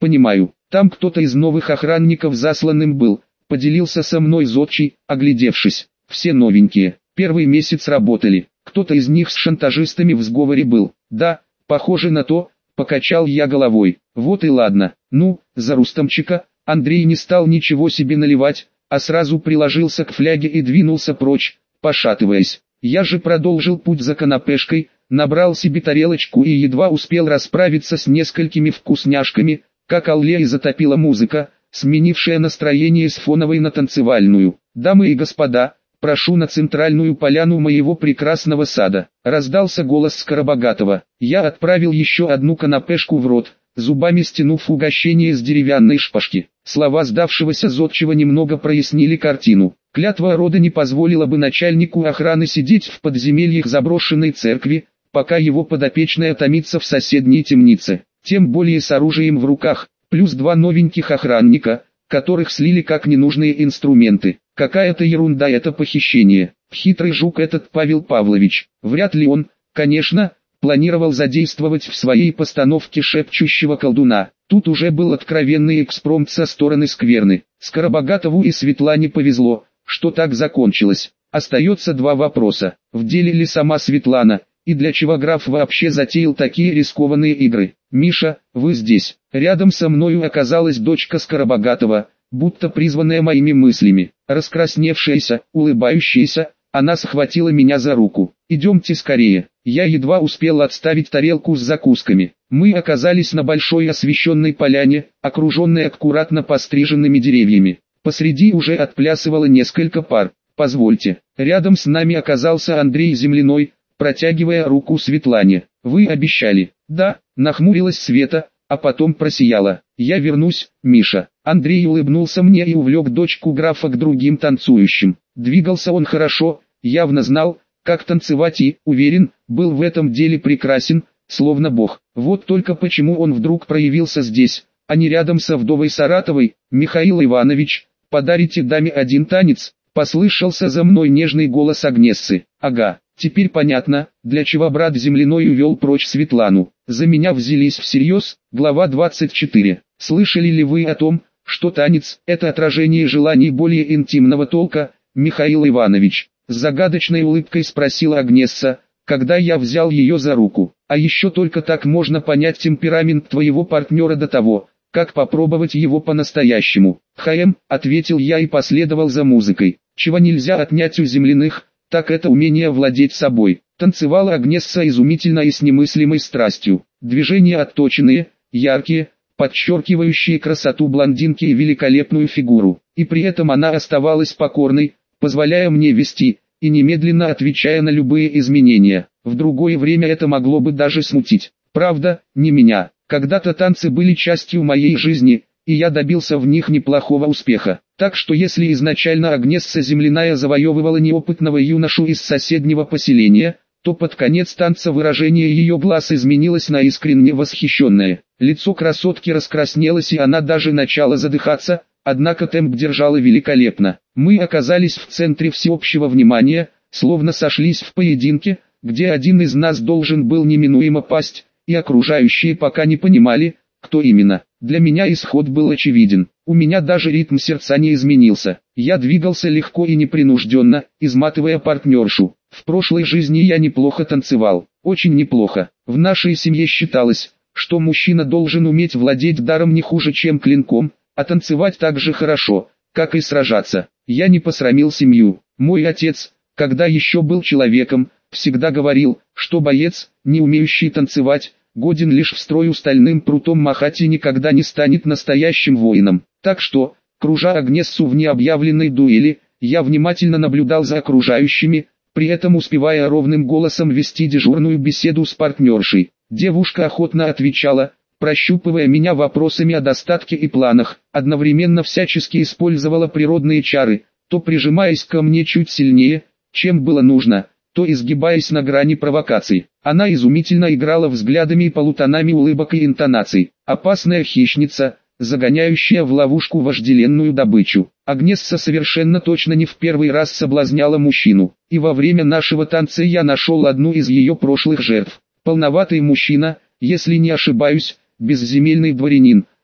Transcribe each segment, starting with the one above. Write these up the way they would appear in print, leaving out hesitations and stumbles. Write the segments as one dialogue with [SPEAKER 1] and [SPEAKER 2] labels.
[SPEAKER 1] понимаю. Там кто-то из новых охранников засланным был, поделился со мной зодчий, оглядевшись. Все новенькие, первый месяц работали, кто-то из них с шантажистами в сговоре был. Да, похоже на то, покачал я головой. Вот и ладно. Ну, за Рустамчика. Андрей не стал ничего себе наливать, а сразу приложился к фляге и двинулся прочь, пошатываясь. Я же продолжил путь за канапешкой, набрал себе тарелочку и едва успел расправиться с несколькими вкусняшками, как аллеи затопила музыка, сменившая настроение с фоновой на танцевальную. «Дамы и господа, прошу на центральную поляну моего прекрасного сада», раздался голос Скоробогатова. Я отправил еще одну канапешку в рот, зубами стянув угощение с деревянной шпажки. Слова сдавшегося зодчего немного прояснили картину. Клятва рода не позволила бы начальнику охраны сидеть в подземельях заброшенной церкви, пока его подопечная томится в соседней темнице, тем более с оружием в руках, плюс 2 новеньких охранника, которых слили как ненужные инструменты. Какая-то ерунда это похищение. Хитрый жук этот Павел Павлович. Вряд ли он, конечно, планировал задействовать в своей постановке шепчущего колдуна. Тут уже был откровенный экспромт со стороны скверны. Скоробогатову и Светлане повезло, что так закончилось. Остается 2 вопроса. В деле ли сама Светлана, и для чего граф вообще затеял такие рискованные игры? «Миша, вы здесь». Рядом со мною оказалась дочка Скоробогатова, будто призванная моими мыслями. Раскрасневшаяся, улыбающаяся, она схватила меня за руку. «Идемте скорее». Я едва успел отставить тарелку с закусками. Мы оказались на большой освещенной поляне, окруженной аккуратно постриженными деревьями. Посреди уже отплясывало несколько пар. «Позвольте». Рядом с нами оказался Андрей Земляной, протягивая руку Светлане. «Вы обещали». «Да», нахмурилась Света, а потом просияла. «Я вернусь, Миша». Андрей улыбнулся мне и увлек дочку графа к другим танцующим. Двигался он хорошо, явно знал, как танцевать и, уверен, был в этом деле прекрасен, словно бог. Вот только почему он вдруг проявился здесь, а не рядом со вдовой Саратовой. «Михаил Иванович, подарите даме один танец», послышался за мной нежный голос Агнессы. «Ага, теперь понятно, для чего брат Земляной увел прочь Светлану. За меня взялись всерьез». Глава 24. Слышали ли вы о том, что танец – это отражение желаний более интимного толка, Михаил Иванович? С загадочной улыбкой спросила Агнесса, когда я взял ее за руку. А еще только так можно понять темперамент твоего партнера до того, как попробовать его по-настоящему. Ответил я и последовал за музыкой. Чего нельзя отнять у земляных, так это умение владеть собой. Танцевала Агнесса изумительно и с немыслимой страстью. Движения отточенные, яркие, подчеркивающие красоту блондинки и великолепную фигуру. И при этом она оставалась покорной, позволяя мне вести, и немедленно отвечая на любые изменения. В другое время это могло бы даже смутить. Правда, не меня. Когда-то танцы были частью моей жизни, и я добился в них неплохого успеха. Так что если изначально Агнесса Земляная завоевывала неопытного юношу из соседнего поселения, то под конец танца выражение ее глаз изменилось на искренне восхищенное. Лицо красотки раскраснелось и она даже начала задыхаться, однако темп держала великолепно. Мы оказались в центре всеобщего внимания, словно сошлись в поединке, где один из нас должен был неминуемо пасть, и окружающие пока не понимали, кто именно. Для меня исход был очевиден. У меня даже ритм сердца не изменился. Я двигался легко и непринужденно, изматывая партнершу. В прошлой жизни я неплохо танцевал, очень неплохо. В нашей семье считалось, что мужчина должен уметь владеть даром не хуже, чем клинком, а танцевать так же хорошо, как и сражаться. Я не посрамил семью. Мой отец, когда еще был человеком, всегда говорил, что боец, не умеющий танцевать, годен лишь в строю стальным прутом махать и никогда не станет настоящим воином. Так что, кружа Агнессу в необъявленной дуэли, я внимательно наблюдал за окружающими, при этом успевая ровным голосом вести дежурную беседу с партнершей. Девушка охотно отвечала, прощупывая меня вопросами о достатке и планах, одновременно всячески использовала природные чары, то прижимаясь ко мне чуть сильнее, чем было нужно, то изгибаясь на грани провокаций. Она изумительно играла взглядами и полутонами улыбок и интонаций. Опасная хищница, загоняющая в ловушку вожделенную добычу. Агнесса совершенно точно не в первый раз соблазняла мужчину. И во время нашего танца я нашел одну из ее прошлых жертв. Полноватый мужчина, если не ошибаюсь, безземельный дворянин,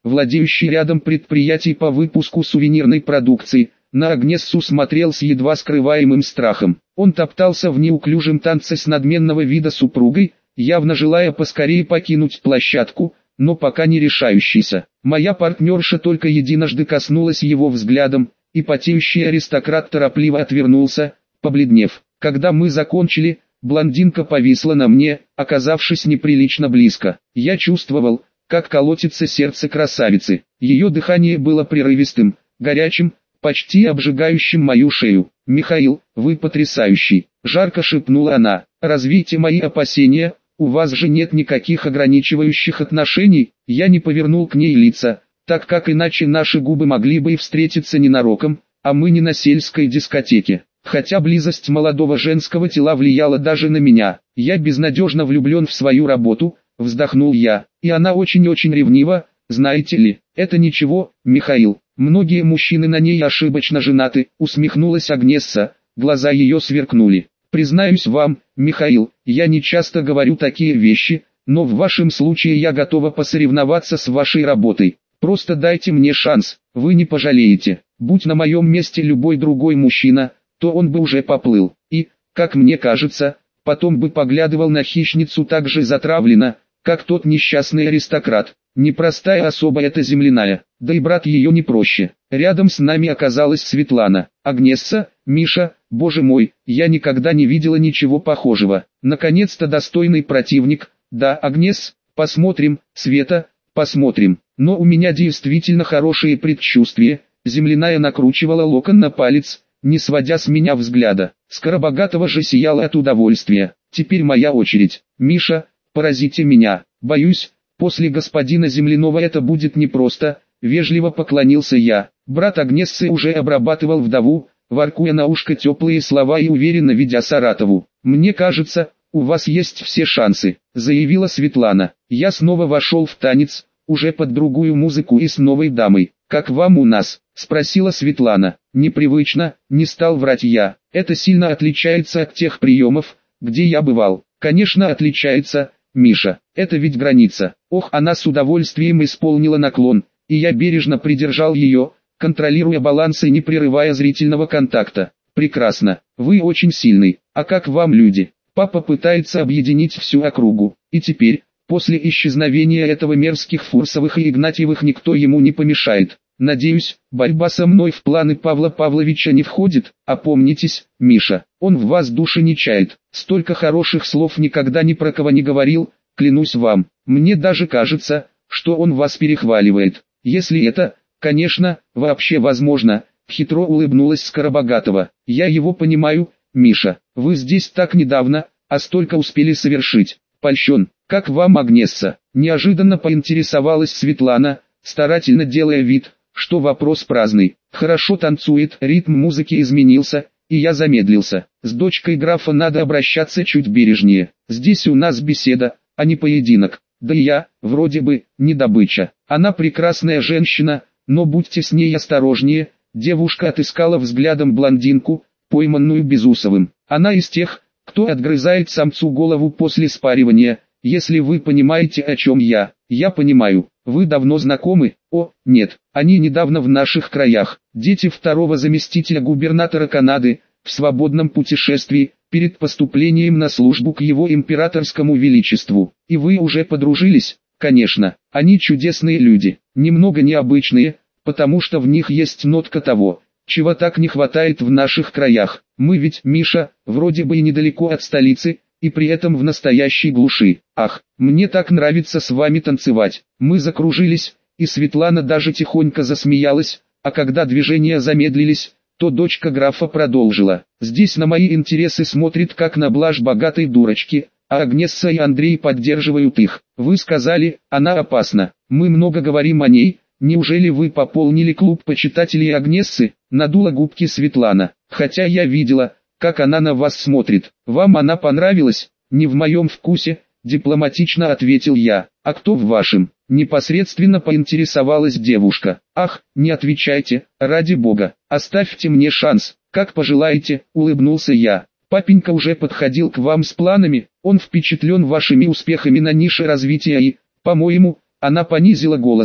[SPEAKER 1] владеющий рядом предприятий по выпуску сувенирной продукции, на Агнессу смотрел с едва скрываемым страхом. Он топтался в неуклюжем танце с надменного вида супругой, явно желая поскорее покинуть площадку, но пока не решающийся. Моя партнерша только единожды коснулась его взглядом, и потеющий аристократ торопливо отвернулся, побледнев. Когда мы закончили, блондинка повисла на мне, оказавшись неприлично близко. Я чувствовал, как колотится сердце красавицы. Ее дыхание было прерывистым, горячим, почти обжигающим мою шею. «Михаил, вы потрясающий!» – жарко шепнула она. «Развейте мои опасения, у вас же нет никаких ограничивающих отношений». Я не повернул к ней лица, так как иначе наши губы могли бы и встретиться ненароком, а мы не на сельской дискотеке. Хотя близость молодого женского тела влияла даже на меня. Я безнадежно влюблен в свою работу, вздохнул я, и она очень-очень ревнива, знаете ли. Это ничего, Михаил, многие мужчины на ней ошибочно женаты, усмехнулась Агнесса, глаза ее сверкнули. Признаюсь вам, Михаил, я не часто говорю такие вещи, но в вашем случае я готова посоревноваться с вашей работой. Просто дайте мне шанс, вы не пожалеете. Будь на моем месте любой другой мужчина, то он бы уже поплыл, и, как мне кажется, потом бы поглядывал на хищницу так же затравленно, как тот несчастный аристократ. Непростая особа эта земляная, да и брат ее не проще. Рядом с нами оказалась Светлана. Агнесса, Миша, боже мой, я никогда не видела ничего похожего. Наконец-то достойный противник. Да, Агнес, посмотрим, Света, посмотрим. Но у меня действительно хорошие предчувствия. Земляная накручивала локон на палец, не сводя с меня взгляда. Скоробогатова же сияла от удовольствия. Теперь моя очередь. Миша, поразите меня. Боюсь, после господина Земляного это будет непросто. Вежливо поклонился я. Брат Агнессы уже обрабатывал вдову, воркуя на ушко теплые слова и уверенно ведя Саратову. «Мне кажется, у вас есть все шансы», — заявила Светлана. Я снова вошел в танец, уже под другую музыку и с новой дамой. «Как вам у нас?» — спросила Светлана. «Непривычно», — не стал врать я. «Это сильно отличается от тех приемов, где я бывал». «Конечно отличается, Миша, это ведь граница». Ох, она с удовольствием исполнила наклон, и я бережно придержал ее, контролируя баланс и не прерывая зрительного контакта. «Прекрасно, вы очень сильный. А как вам люди?» Папа пытается объединить всю округу, и теперь, после исчезновения этого мерзких Фурсовых и Игнатьевых, никто ему не помешает. Надеюсь, борьба со мной в планы Павла Павловича не входит. Опомнитесь, Миша, он в вас души не чает. Столько хороших слов никогда ни про кого не говорил, клянусь вам. Мне даже кажется, что он вас перехваливает. Если это, конечно, вообще возможно, хитро улыбнулась Скоробогатова. Я его понимаю, Миша, вы здесь так недавно, а столько успели совершить. Польщен. Как вам, Агнесса? Неожиданно поинтересовалась Светлана, старательно делая вид, что вопрос праздный. Хорошо танцует, ритм музыки изменился, и я замедлился. С дочкой графа надо обращаться чуть бережнее. Здесь у нас беседа, а не поединок. Да и я, вроде бы, не добыча. Она прекрасная женщина, но будьте с ней осторожнее. Девушка отыскала взглядом блондинку, пойманную Безусовым. Она из тех, кто отгрызает самцу голову после спаривания. Если вы понимаете, о чем я. Я понимаю. Вы давно знакомы? О, нет, они недавно в наших краях. Дети второго заместителя губернатора Канады, в свободном путешествии, перед поступлением на службу к его императорскому величеству. И вы уже подружились? Конечно, они чудесные люди, немного необычные, потому что в них есть нотка того, чего так не хватает в наших краях. Мы ведь, Миша, вроде бы и недалеко от столицы, и при этом в настоящей глуши. Ах, мне так нравится с вами танцевать. Мы закружились, и Светлана даже тихонько засмеялась, а когда движения замедлились, то дочка графа продолжила. Здесь на мои интересы смотрит как на блажь богатой дурочки, а Агнесса и Андрей поддерживают их. Вы сказали, она опасна. Мы много говорим о ней. Неужели вы пополнили клуб почитателей Агнессы? Надула губки Светлана. Хотя я видела, как она на вас смотрит. Вам она понравилась? Не в моем вкусе, дипломатично ответил я. А кто в вашем? Непосредственно поинтересовалась девушка. Ах, не отвечайте, ради бога, оставьте мне шанс. Как пожелаете, улыбнулся я. Папенька уже подходил к вам с планами, он впечатлен вашими успехами на нише развития и, по-моему, она понизила голос,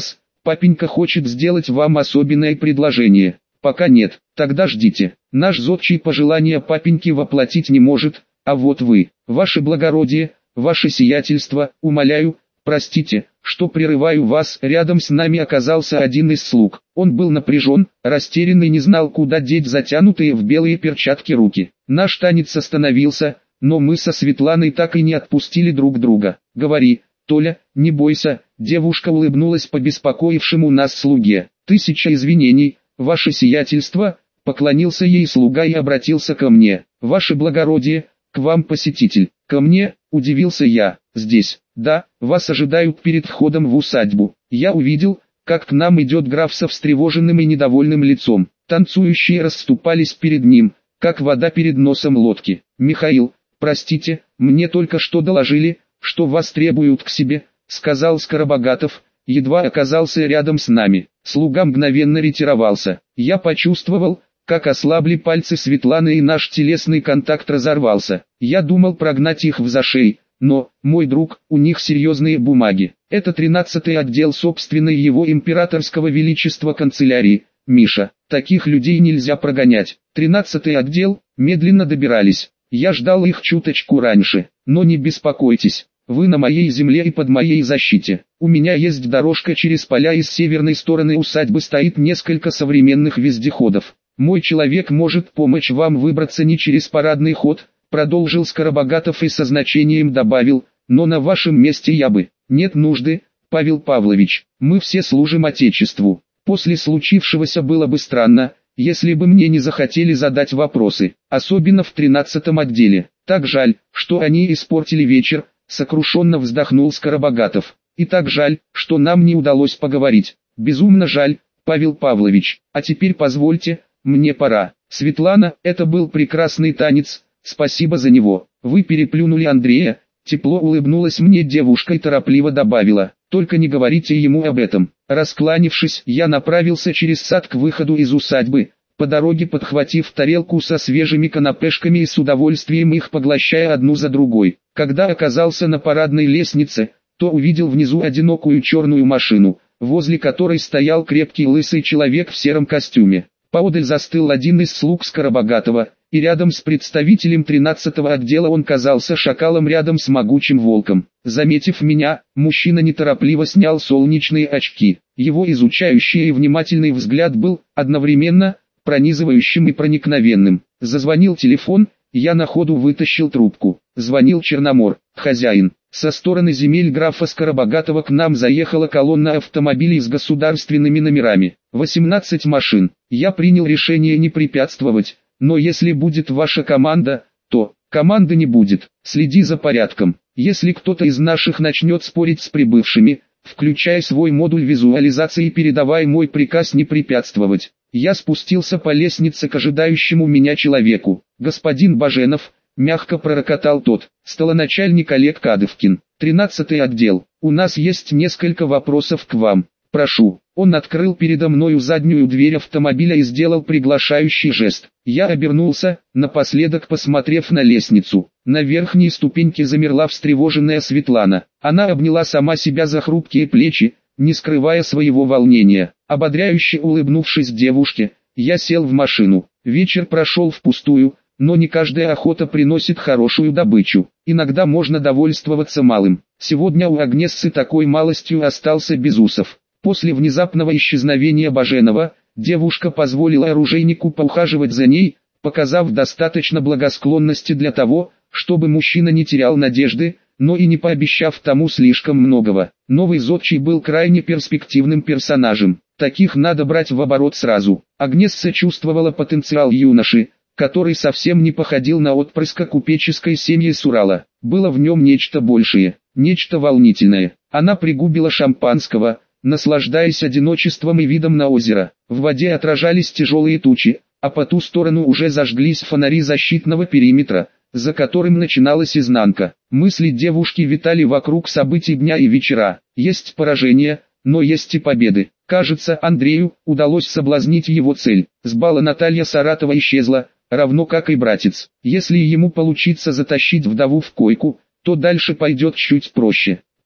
[SPEAKER 1] Папенька хочет сделать вам особенное предложение. Пока нет, тогда ждите. Наш зодчий пожелания папеньки воплотить не может, а вот вы, ваше благородие, ваше сиятельство, умоляю, простите, что прерываю вас. Рядом с нами оказался один из слуг. Он был напряжен, растерян и не знал, куда деть затянутые в белые перчатки руки. Наш танец остановился, но мы со Светланой так и не отпустили друг друга. «Говори, Толя, не бойся», девушка улыбнулась побеспокоившему нас слуге. «Тысяча извинений, ваше сиятельство», поклонился ей слуга и обратился ко мне. «Ваше благородие, к вам посетитель». «Ко мне?» – удивился я. «Здесь?» «Да, вас ожидают перед входом в усадьбу». Я увидел, как к нам идет граф со встревоженным и недовольным лицом. Танцующие расступались перед ним, как вода перед носом лодки. «Михаил, простите, мне только что доложили, что вас требуют к себе», — сказал Скоробогатов, едва оказался рядом с нами. Слуга мгновенно ретировался. Я почувствовал, как ослабли пальцы Светланы и наш телесный контакт разорвался. Я думал прогнать их в зашей, но, мой друг, у них серьезные бумаги. Это 13-й отдел собственной его императорского величества канцелярии. Миша, таких людей нельзя прогонять. 13-й отдел, медленно добирались. Я ждал их чуточку раньше, но не беспокойтесь. Вы на моей земле и под моей защите. У меня есть дорожка через поля, и с северной стороны усадьбы стоит несколько современных вездеходов. Мой человек может помочь вам выбраться не через парадный ход, продолжил Скоробогатов и со значением добавил, но на вашем месте я бы. Нет нужды, Павел Павлович, мы все служим Отечеству. После случившегося было бы странно, если бы мне не захотели задать вопросы, особенно в 13-м отделе. Так жаль, что они испортили вечер, сокрушенно вздохнул Скоробогатов. И так жаль, что нам не удалось поговорить. Безумно жаль, Павел Павлович. А теперь позвольте, мне пора. Светлана, это был прекрасный танец, спасибо за него. Вы переплюнули Андрея. Тепло улыбнулась мне девушка и торопливо добавила, только не говорите ему об этом. Раскланившись, я направился через сад к выходу из усадьбы, по дороге подхватив тарелку со свежими канапешками и с удовольствием их поглощая одну за другой. Когда оказался на парадной лестнице, то увидел внизу одинокую черную машину, возле которой стоял крепкий лысый человек в сером костюме. Поодаль застыл один из слуг Скоробогатова, и рядом с представителем 13-го отдела он казался шакалом рядом с могучим волком. Заметив меня, мужчина неторопливо снял солнечные очки. Его изучающий и внимательный взгляд был одновременно пронизывающим и проникновенным. Зазвонил телефон, я на ходу вытащил трубку. Звонил Черномор, хозяин. Со стороны земель графа Скоробогатова к нам заехала колонна автомобилей с государственными номерами. 18 машин. Я принял решение не препятствовать, но если будет ваша команда, то команды не будет. Следи за порядком. Если кто-то из наших начнет спорить с прибывшими, включай свой модуль визуализации и передавай мой приказ не препятствовать. Я спустился по лестнице к ожидающему меня человеку. Господин Баженов, мягко пророкотал тот, столоначальник Олег Кадывкин, 13-й отдел. У нас есть несколько вопросов к вам. Прошу. Он открыл передо мною заднюю дверь автомобиля и сделал приглашающий жест. Я обернулся, напоследок посмотрев на лестницу. На верхней ступеньке замерла встревоженная Светлана. Она обняла сама себя за хрупкие плечи, не скрывая своего волнения. Ободряюще улыбнувшись девушке, я сел в машину. Вечер прошел впустую, но не каждая охота приносит хорошую добычу. Иногда можно довольствоваться малым. Сегодня у Агнессы такой малостью остался Безусов. После внезапного исчезновения Баженова, девушка позволила оружейнику поухаживать за ней, показав достаточно благосклонности для того, чтобы мужчина не терял надежды, но и не пообещав тому слишком многого. Новый зодчий был крайне перспективным персонажем. Таких надо брать в оборот сразу. Агнесса чувствовала потенциал юноши, который совсем не походил на отпрыска купеческой семьи с Урала. Было в нем нечто большее, нечто волнительное. Она пригубила шампанского, наслаждаясь одиночеством и видом на озеро. В воде отражались тяжелые тучи, а по ту сторону уже зажглись фонари защитного периметра, за которым начиналась изнанка. Мысли девушки витали вокруг событий дня и вечера. Есть поражение, но есть и победы. Кажется, Андрею удалось соблазнить его цель. С бала Наталья Саратова исчезла, равно как и братец. Если ему получится затащить вдову в койку, то дальше пойдет чуть проще.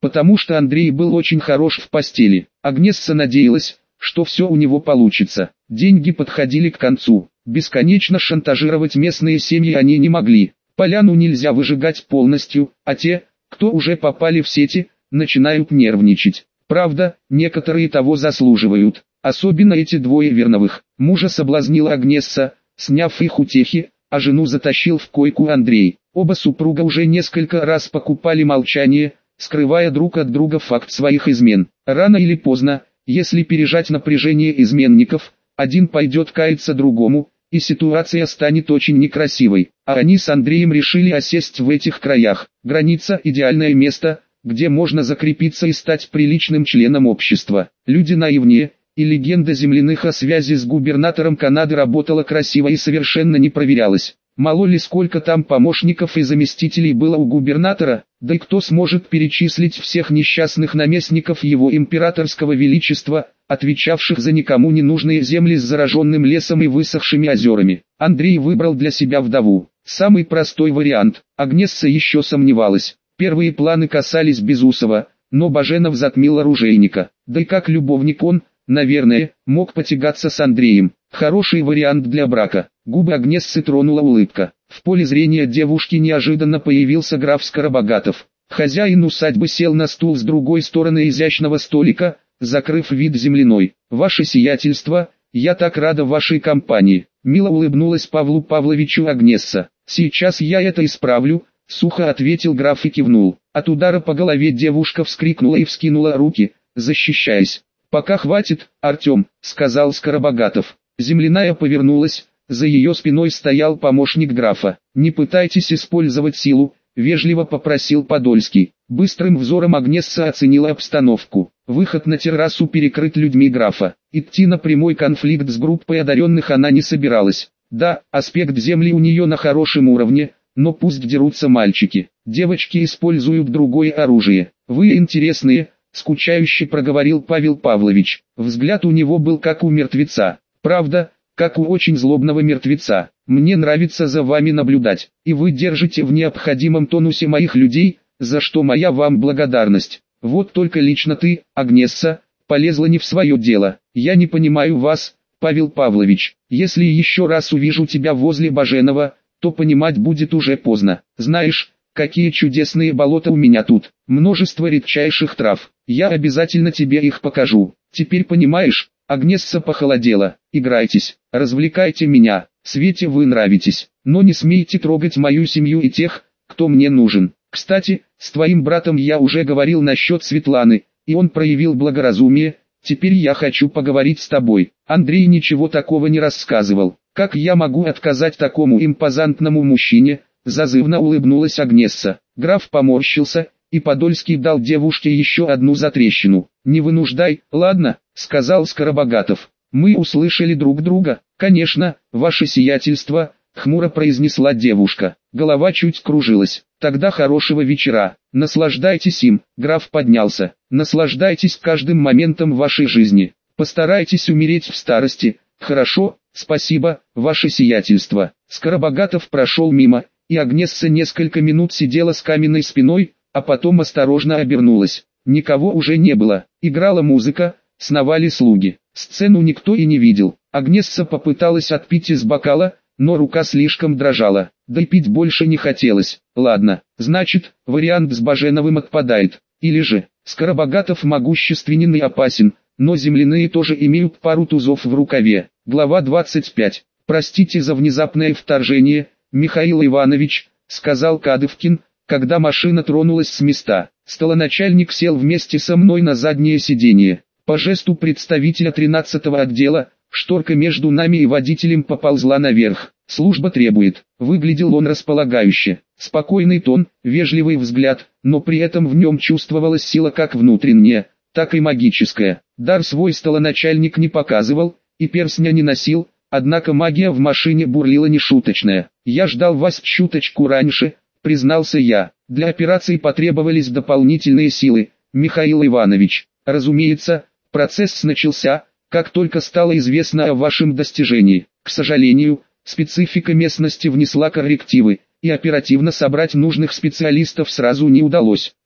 [SPEAKER 1] потому что Андрей был очень хорош в постели. Агнесса надеялась, что все у него получится. Деньги подходили к концу. Бесконечно шантажировать местные семьи они не могли. Поляну нельзя выжигать полностью, а те, кто уже попали в сети, начинают нервничать. Правда, некоторые того заслуживают. Особенно эти двое верновых. Мужа соблазнила Агнесса, сняв их утехи, а жену затащил в койку Андрей. Оба супруга уже несколько раз покупали молчание, скрывая друг от друга факт своих измен. Рано или поздно, если пережать напряжение изменников, один пойдет каяться другому, и ситуация станет очень некрасивой. А они с Андреем решили осесть в этих краях. Граница – идеальное место, где можно закрепиться и стать приличным членом общества. Люди наивнее, и легенда земляных о связи с губернатором Канады работала красиво и совершенно не проверялась. Мало ли сколько там помощников и заместителей было у губернатора, да и кто сможет перечислить всех несчастных наместников его императорского величества, отвечавших за никому не нужные земли с зараженным лесом и высохшими озерами. Андрей выбрал для себя вдову. Самый простой вариант. Агнесса еще сомневалась. Первые планы касались Безусова, но Баженов затмил оружейника. Да и как любовник он, наверное, мог потягаться с Андреем. Хороший вариант для брака. Губы Агнессы тронула улыбка. В поле зрения девушки неожиданно появился граф Скоробогатов. Хозяин усадьбы сел на стул с другой стороны изящного столика, закрыв вид земляной. «Ваше сиятельство, я так рада вашей компании», — мило улыбнулась Павлу Павловичу Агнесса. «Сейчас я это исправлю», — сухо ответил граф и кивнул. От удара по голове девушка вскрикнула и вскинула руки, защищаясь. «Пока хватит, Артем», — сказал Скоробогатов. Земляная повернулась, за ее спиной стоял помощник графа. «Не пытайтесь использовать силу», — вежливо попросил Подольский. Быстрым взором Агнесса оценила обстановку. Выход на террасу перекрыт людьми графа. Идти на прямой конфликт с группой одаренных она не собиралась. Да, аспект земли у нее на хорошем уровне, но пусть дерутся мальчики. Девочки используют другое оружие. «Вы интересные», — скучающе проговорил Павел Павлович. Взгляд у него был как у мертвеца. «Правда, как у очень злобного мертвеца. Мне нравится за вами наблюдать, и вы держите в необходимом тонусе моих людей, за что моя вам благодарность. Вот только лично ты, Агнесса, полезла не в свое дело. Я не понимаю вас, Павел Павлович. Если еще раз увижу тебя возле Баженова, то понимать будет уже поздно. Знаешь, какие чудесные болота у меня тут, множество редчайших трав. Я обязательно тебе их покажу. Теперь понимаешь?» Агнесса похолодела. «Играйтесь, развлекайте меня, Свете вы нравитесь, но не смейте трогать мою семью и тех, кто мне нужен. Кстати, с твоим братом я уже говорил насчет Светланы, и он проявил благоразумие, теперь я хочу поговорить с тобой». Андрей ничего такого не рассказывал. «Как я могу отказать такому импозантному мужчине?» Зазывно улыбнулась Агнесса. Граф поморщился, и Подольский дал девушке еще одну затрещину. «Не вынуждай, ладно», — сказал Скоробогатов. «Мы услышали друг друга». «Конечно, ваше сиятельство», — хмуро произнесла девушка. Голова чуть кружилась. «Тогда хорошего вечера. Наслаждайтесь им». Граф поднялся. «Наслаждайтесь каждым моментом вашей жизни. Постарайтесь умереть в старости». «Хорошо, спасибо, ваше сиятельство». Скоробогатов прошел мимо, и Агнесса несколько минут сидела с каменной спиной, а потом осторожно обернулась. Никого уже не было. Играла музыка, сновали слуги. Сцену никто и не видел. Агнесса попыталась отпить из бокала, но рука слишком дрожала. Да и пить больше не хотелось. Ладно, значит, вариант с Баженовым отпадает. Или же, Скоробогатов могущественен и опасен, но земляные тоже имеют пару тузов в рукаве. Глава 25. «Простите за внезапное вторжение, Михаил Иванович», — сказал Кадывкин, когда машина тронулась с места. «Столоначальник сел вместе со мной на заднее сиденье. По жесту представителя 13-го отдела, шторка между нами и водителем поползла наверх. Служба требует». Выглядел он располагающе. Спокойный тон, вежливый взгляд, но при этом в нем чувствовалась сила как внутренняя, так и магическая. Дар свой столоначальник не показывал, и перстня не носил, однако магия в машине бурлила нешуточная. «Я ждал вас чуточку раньше», — признался я. «Для операции потребовались дополнительные силы, Михаил Иванович. Разумеется, процесс начался, как только стало известно о вашем достижении. К сожалению, специфика местности внесла коррективы, и оперативно собрать нужных специалистов сразу не удалось.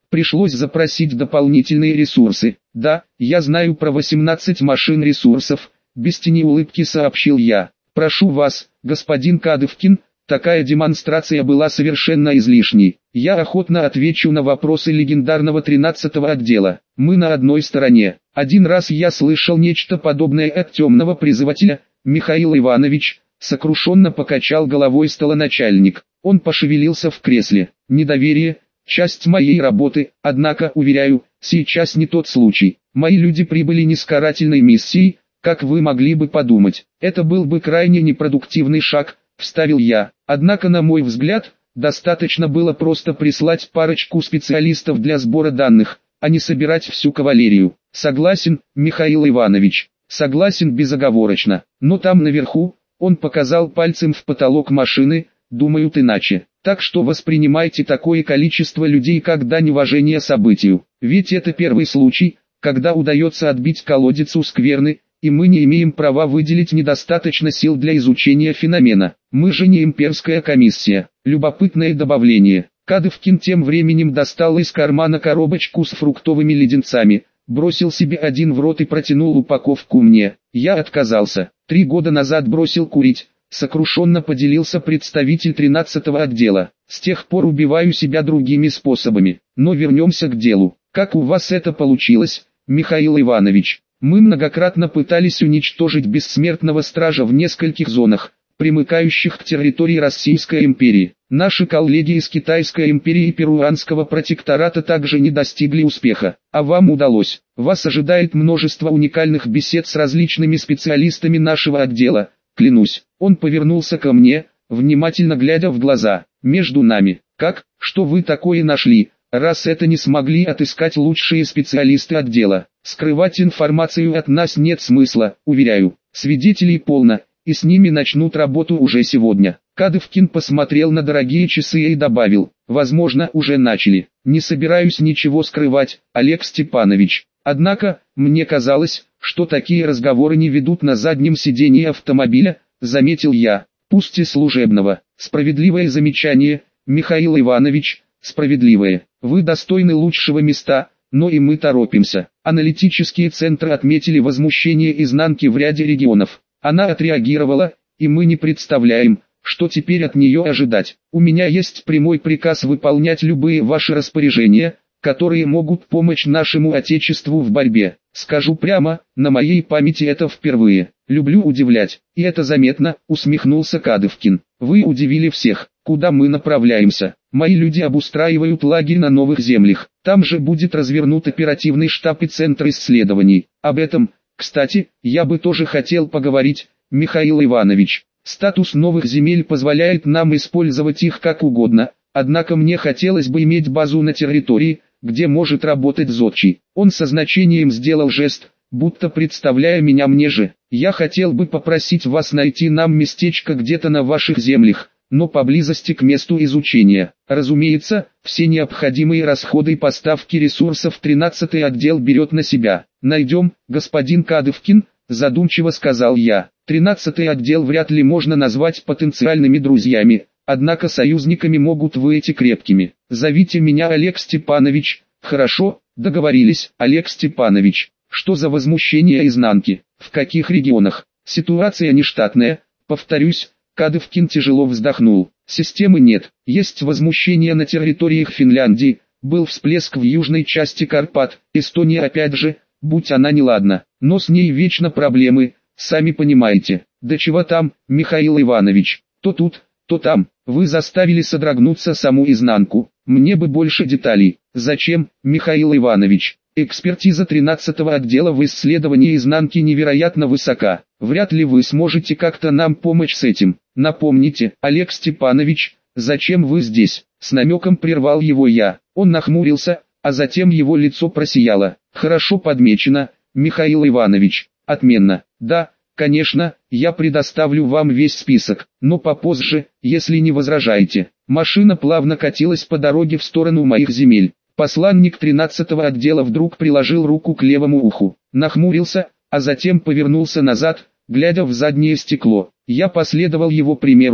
[SPEAKER 1] Пришлось запросить дополнительные ресурсы. Да, я знаю про 18 машин ресурсов, без тени улыбки сообщил я. Прошу вас, господин Кадывкин, такая демонстрация была совершенно излишней. Я охотно отвечу на вопросы легендарного 13-го отдела. Мы на одной стороне. Один раз я слышал нечто подобное от темного призывателя. Михаил Иванович, сокрушенно покачал головой столоначальник. Он пошевелился в кресле. Недоверие – часть моей работы, однако, уверяю, сейчас не тот случай. Мои люди прибыли не с карательной миссией, как вы могли бы подумать. Это был бы крайне непродуктивный шаг, вставил я. Однако, на мой взгляд, достаточно было просто прислать парочку специалистов для сбора данных, а не собирать всю кавалерию. Согласен, Михаил Иванович, согласен безоговорочно. Но там наверху, он показал пальцем в потолок машины, думают иначе. Так что воспринимайте такое количество людей как дань уважения событию. Ведь это первый случай, когда удается отбить колодец у скверны, и мы не имеем права выделить недостаточно сил для изучения феномена. Мы же не имперская комиссия. Любопытное добавление. Кадывкин тем временем достал из кармана коробочку с фруктовыми леденцами, бросил себе один в рот и протянул упаковку мне. Я отказался. 3 года назад бросил курить. Сокрушенно поделился представитель 13-го отдела. С тех пор убиваю себя другими способами. Но вернемся к делу. Как у вас это получилось, Михаил Иванович? Мы многократно пытались уничтожить бессмертного стража в нескольких зонах, примыкающих к территории Российской империи. Наши коллеги из Китайской империи и Перуанского протектората также не достигли успеха. А вам удалось. Вас ожидает множество уникальных бесед с различными специалистами нашего отдела. Клянусь, он повернулся ко мне, внимательно глядя в глаза. Между нами, как, что вы такое нашли, раз это не смогли отыскать лучшие специалисты отдела? Скрывать информацию от нас нет смысла, уверяю. Свидетелей полно, и с ними начнут работу уже сегодня. Кадывкин посмотрел на дорогие часы и добавил, возможно, уже начали. Не собираюсь ничего скрывать, Олег Степанович. Однако, мне казалось, что такие разговоры не ведут на заднем сидении автомобиля, заметил я, пусть и служебного. Справедливое замечание, Михаил Иванович, справедливое. Вы достойны лучшего места, но и мы торопимся. Аналитические центры отметили возмущение изнанки в ряде регионов. Она отреагировала, и мы не представляем, что теперь от нее ожидать. У меня есть прямой приказ выполнять любые ваши распоряжения, которые могут помочь нашему Отечеству в борьбе. Скажу прямо, на моей памяти это впервые. Люблю удивлять, и это заметно, усмехнулся Кадывкин. Вы удивили всех. Куда мы направляемся? Мои люди обустраивают лагерь на новых землях. Там же будет развернут оперативный штаб и центр исследований. Об этом, кстати, я бы тоже хотел поговорить, Михаил Иванович. Статус новых земель позволяет нам использовать их как угодно, однако мне хотелось бы иметь базу на территории, где может работать зодчий. Он со значением сделал жест, будто представляя меня мне же. Я хотел бы попросить вас найти нам местечко где-то на ваших землях, но поблизости к месту изучения. Разумеется, все необходимые расходы и поставки ресурсов 13-й отдел берет на себя. Найдем, господин Кадывкин, задумчиво сказал я. 13-й отдел вряд ли можно назвать потенциальными друзьями, однако союзниками могут выйти крепкими. Зовите меня Олег Степанович. Хорошо, договорились, Олег Степанович. Что за возмущение изнанки? В каких регионах? Ситуация нештатная, повторюсь. Кадывкин тяжело вздохнул. Системы нет, есть возмущение на территориях Финляндии, был всплеск в южной части Карпат, Эстония опять же, будь она неладна, но с ней вечно проблемы, сами понимаете. Да чего там, Михаил Иванович, то тут, то там, вы заставили содрогнуться саму изнанку, мне бы больше деталей. Зачем, Михаил Иванович? Экспертиза 13-го отдела в исследовании изнанки невероятно высока. Вряд ли вы сможете как-то нам помочь с этим. Напомните, Олег Степанович, зачем вы здесь? С намеком прервал его я. Он нахмурился, а затем его лицо просияло. Хорошо подмечено, Михаил Иванович. Отменно. Да, конечно, я предоставлю вам весь список, но попозже, если не возражаете. Машина плавно катилась по дороге в сторону моих земель. Посланник 13-го отдела вдруг приложил руку к левому уху, нахмурился, а затем повернулся назад, глядя в заднее стекло. Я последовал его примеру,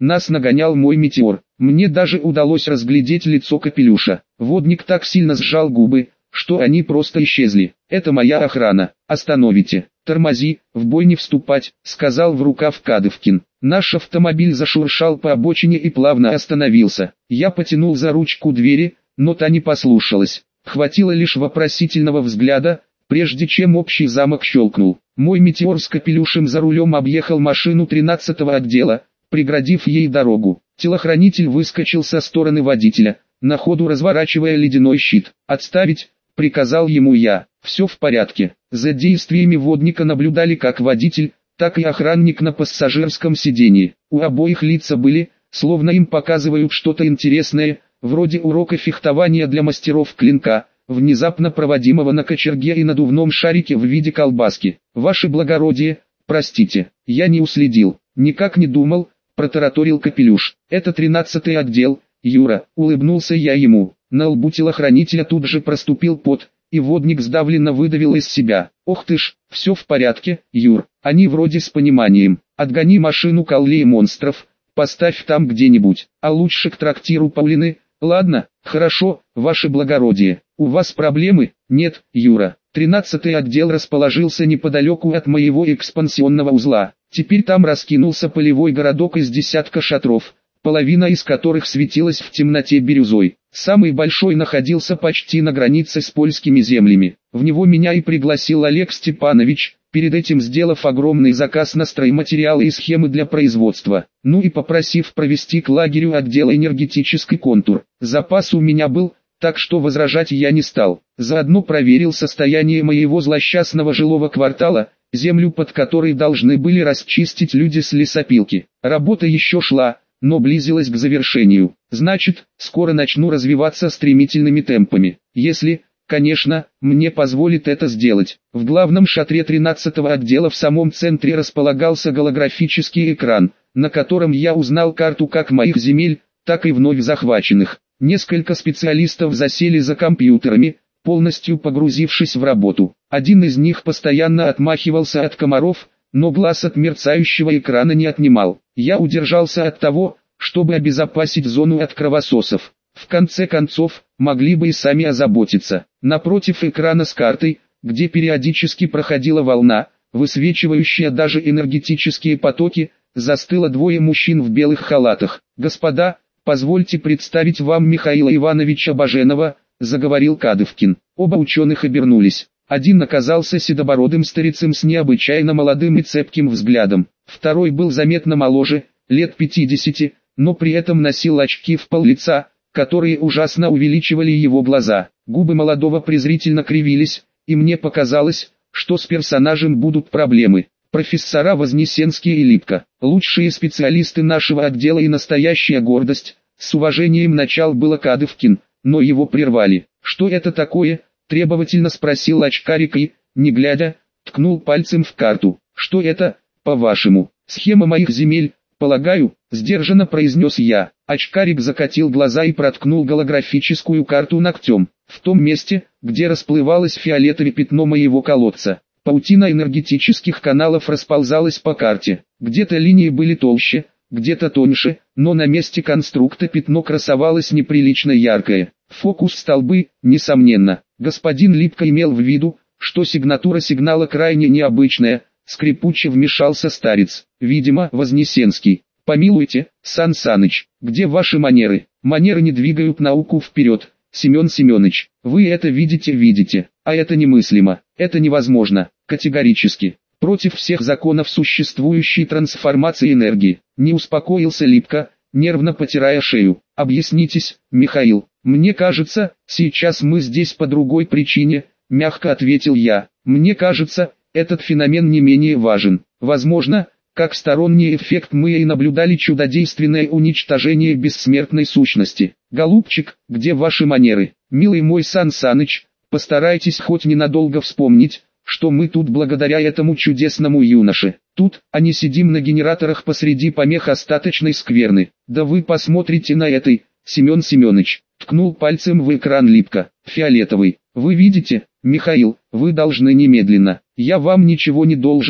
[SPEAKER 1] Нас нагонял мой метеор. Мне даже удалось разглядеть лицо Капелюша. Водник так сильно сжал губы, что они просто исчезли. «Это моя охрана. Остановите. Тормози, в бой не вступать», — сказал в рукав Кадывкин. Наш автомобиль зашуршал по обочине и плавно остановился. Я потянул за ручку двери, но та не послушалась. Хватило лишь вопросительного взгляда, прежде чем общий замок щелкнул. Мой метеор с Капелюшем за рулем объехал машину 13-го отдела, преградив ей дорогу. Телохранитель выскочил со стороны водителя, на ходу разворачивая ледяной щит. «Отставить!» — приказал ему я. «Все в порядке». За действиями водника наблюдали как водитель, так и охранник на пассажирском сиденье. У обоих лица были, словно им показывают что-то интересное, вроде урока фехтования для мастеров клинка, внезапно проводимого на кочерге и надувном шарике в виде колбаски. «Ваше благородие, простите, я не уследил, никак не думал», — протараторил Капелюш. «Это 13-й отдел, Юра», — улыбнулся я ему. На лбу телохранителя тут же проступил пот, и водник сдавленно выдавил из себя: «Ох ты ж, все в порядке, Юр». Они вроде с пониманием. «Отгони машину к аллее монстров, поставь там где-нибудь, а лучше к трактиру Паулины». «Ладно, хорошо, ваше благородие. У вас проблемы?» «Нет, Юра». 13-й отдел расположился неподалеку от моего экспансионного узла. Теперь там раскинулся полевой городок из десятка шатров, половина из которых светилась в темноте бирюзой. Самый большой находился почти на границе с польскими землями. В него меня и пригласил Олег Степанович, перед этим сделав огромный заказ на стройматериалы и схемы для производства, ну и попросив провести к лагерю отдела энергетический контур. Запас у меня был, так что возражать я не стал. Заодно проверил состояние моего злосчастного жилого квартала, землю под которой должны были расчистить люди с лесопилки. Работа еще шла, но близилась к завершению. Значит, скоро начну развиваться стремительными темпами. Если, конечно, мне позволит это сделать. В главном шатре 13-го отдела в самом центре располагался голографический экран, на котором я узнал карту как моих земель, так и вновь захваченных. Несколько специалистов засели за компьютерами, полностью погрузившись в работу. Один из них постоянно отмахивался от комаров, но глаз от мерцающего экрана не отнимал. Я удержался от того, чтобы обезопасить зону от кровососов. В конце концов, могли бы и сами озаботиться. Напротив экрана с картой, где периодически проходила волна, высвечивающая даже энергетические потоки, застыло двое мужчин в белых халатах. «Господа, позвольте представить вам Михаила Ивановича Баженова», — заговорил Кадывкин. Оба ученых обернулись. Один оказался седобородым старицем с необычайно молодым и цепким взглядом. Второй был заметно моложе, лет 50, но при этом носил очки в пол-лица, которые ужасно увеличивали его глаза. Губы молодого презрительно кривились, и мне показалось, что с персонажем будут проблемы. Профессора Вознесенский и Липко, лучшие специалисты нашего отдела и настоящая гордость, с уважением начал было Кадывкин, но его прервали. «Что это такое?» — требовательно спросил очкарик и, не глядя, ткнул пальцем в карту. «Что это, по-вашему?» «Схема моих земель, полагаю», — сдержанно произнес я. Очкарик закатил глаза и проткнул голографическую карту ногтем. В том месте, где расплывалось фиолетовое пятно моего колодца, паутина энергетических каналов расползалась по карте. Где-то линии были толще, где-то тоньше, но на месте конструкта пятно красовалось неприлично яркое. Фокус столбы, несомненно. Господин Липко имел в виду, что сигнатура сигнала крайне необычная, скрипуче вмешался старец. Видимо, Вознесенский. «Помилуйте, Сан Саныч, где ваши манеры? Манеры не двигают науку вперед, Семен Семенович. Вы это видите, а это немыслимо, это невозможно, категорически. Против всех законов существующей трансформации энергии». Не успокоился Липко, нервно потирая шею. «Объяснитесь, Михаил». «Мне кажется, сейчас мы здесь по другой причине», — мягко ответил я. «Мне кажется, этот феномен не менее важен. Возможно, как сторонний эффект мы и наблюдали чудодейственное уничтожение бессмертной сущности. Голубчик, где ваши манеры? Милый мой Сан Саныч, постарайтесь хоть ненадолго вспомнить, что мы тут благодаря этому чудесному юноше. Тут, а не сидим на генераторах посреди помех остаточной скверны. Да вы посмотрите на этой, Семен Семенович». Ткнул пальцем в экран Липко. «Фиолетовый. Вы видите, Михаил, вы должны немедленно. Я вам ничего не должен,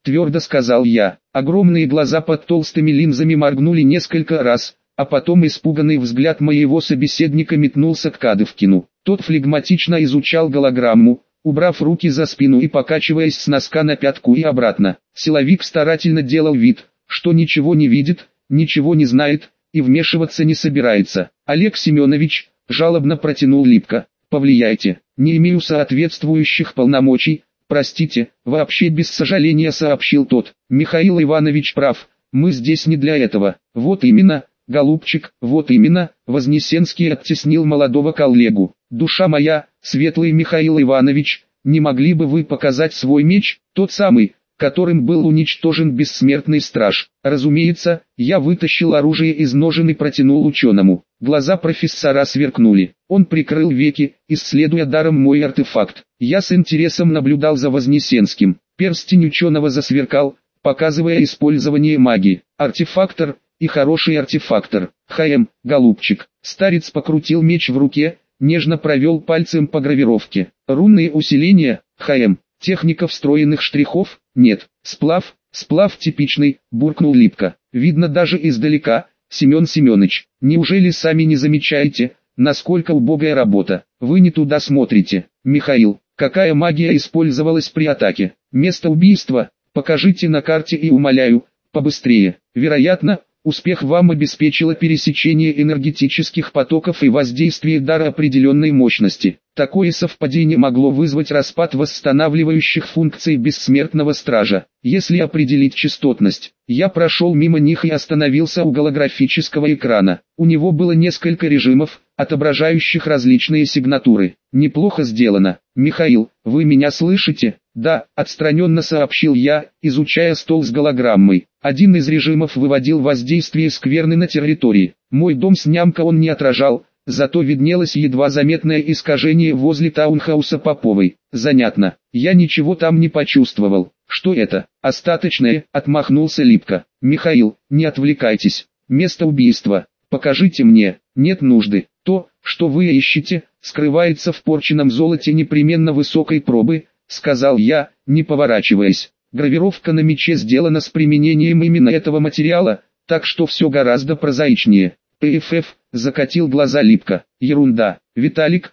[SPEAKER 1] твердо сказал я. Огромные глаза под толстыми линзами моргнули несколько раз, а потом испуганный взгляд моего собеседника метнулся к Кадывкину. Тот флегматично изучал голограмму, убрав руки за спину и покачиваясь с носка на пятку и обратно. Силовик старательно делал вид, что ничего не видит, ничего не знает и вмешиваться не собирается. Олег Семенович, жалобно протянул Липко, повлияйте, не имею соответствующих полномочий, простите, вообще без сожаления сообщил тот. Михаил Иванович прав, мы здесь не для этого. Вот именно, голубчик, вот именно, Вознесенский оттеснил молодого коллегу. Душа моя, светлый Михаил Иванович, не могли бы вы показать свой меч, тот самый, которым был уничтожен бессмертный страж? Разумеется, я вытащил оружие из ножен и протянул ученому. Глаза профессора сверкнули. Он прикрыл веки, исследуя даром мой артефакт. Я с интересом наблюдал за Вознесенским. Перстень ученого засверкал, показывая использование магии. Артефактор, и хороший артефактор. Голубчик. Старец покрутил меч в руке, нежно провел пальцем по гравировке. Рунные усиления, техника встроенных штрихов, нет. Сплав типичный, буркнул Липко. Видно даже издалека, Семен Семенович. Неужели сами не замечаете, насколько убогая работа? Вы не туда смотрите. Михаил, какая магия использовалась при атаке? Место убийства, покажите на карте и умоляю, побыстрее. Вероятно, успех вам обеспечило пересечение энергетических потоков и воздействие дара определенной мощности. Такое совпадение могло вызвать распад восстанавливающих функций бессмертного стража. Если определить частотность, я прошел мимо них и остановился у голографического экрана. У него было несколько режимов, отображающих различные сигнатуры. Неплохо сделано. Михаил, вы меня слышите? Да, отстраненно сообщил я, изучая стол с голограммой. Один из режимов выводил воздействие скверны на территории. Мой дом с нямка он не отражал, зато виднелось едва заметное искажение возле таунхауса Поповой. Занятно, я ничего там не почувствовал. Что это? Остаточное, отмахнулся Липко. Михаил, не отвлекайтесь. Место убийства. Покажите мне. Нет нужды. То, что вы ищете, скрывается в порченном золоте непременно высокой пробы, сказал я, не поворачиваясь. Гравировка на мече сделана с применением именно этого материала, так что все гораздо прозаичнее. ПФФ, закатил глаза Липко. Ерунда. Виталик,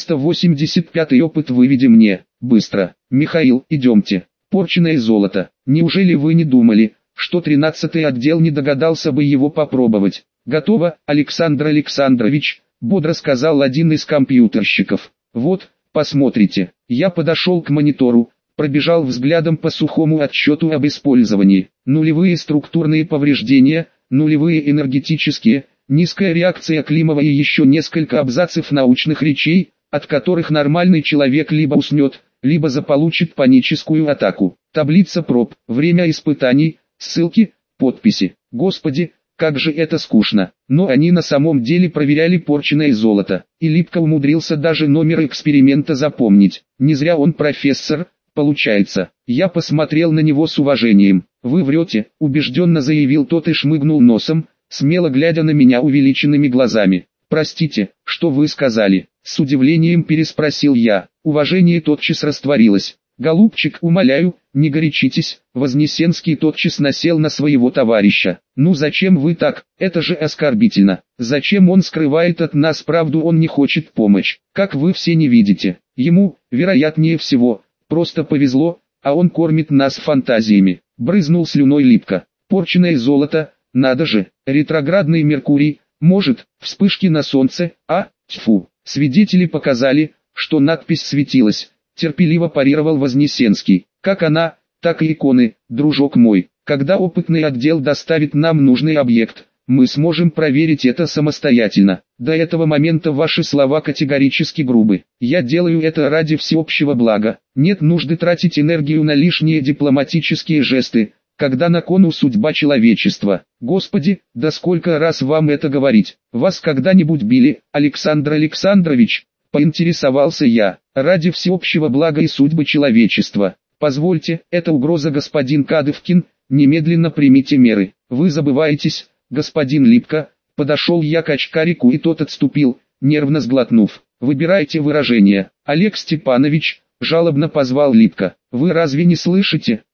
[SPEAKER 1] 385-й опыт выведи мне, быстро. Михаил, идемте. Порченное золото. Неужели вы не думали, что 13-й отдел не догадался бы его попробовать? Готово, Александр Александрович, бодро сказал один из компьютерщиков. Вот, посмотрите. Я подошел к монитору, пробежал взглядом по сухому отчету об использовании. Нулевые структурные повреждения, нулевые энергетические, низкая реакция Климова и еще несколько абзацев научных речей, от которых нормальный человек либо уснет, либо заполучит паническую атаку. Таблица проб, время испытаний, ссылки, подписи. Господи, как же это скучно. Но они на самом деле проверяли порченное золото. И Липко умудрился даже номер эксперимента запомнить. Не зря он профессор, получается. Я посмотрел на него с уважением. Вы врете, убежденно заявил тот и шмыгнул носом, смело глядя на меня увеличенными глазами. Простите, что вы сказали? С удивлением переспросил я. Уважение тотчас растворилось. Голубчик, умоляю, не горячитесь. Вознесенский тотчас насел на своего товарища. Ну зачем вы так? Это же оскорбительно. Зачем он скрывает от нас правду? Он не хочет помочь. Как вы все не видите? Ему, вероятнее всего, просто повезло, а он кормит нас фантазиями. Брызнул слюной Липко. Порченное золото, надо же, ретроградный Меркурий, может, вспышки на солнце, тьфу. Свидетели показали, что надпись светилась. Терпеливо парировал Вознесенский. Как она, так и иконы, дружок мой. Когда опытный отдел доставит нам нужный объект, мы сможем проверить это самостоятельно. До этого момента ваши слова категорически грубы. Я делаю это ради всеобщего блага. Нет нужды тратить энергию на лишние дипломатические жесты, когда на кону судьба человечества. Господи, да сколько раз вам это говорить? Вас когда-нибудь били, Александр Александрович? Поинтересовался я. Ради всеобщего блага и судьбы человечества. Позвольте, это угроза, господин Кадывкин, немедленно примите меры. Вы забываетесь, господин Липко. Подошел я к очкарику и тот отступил, нервно сглотнув. Выбирайте выражение. Олег Степанович, жалобно позвал Липко. Вы разве не слышите,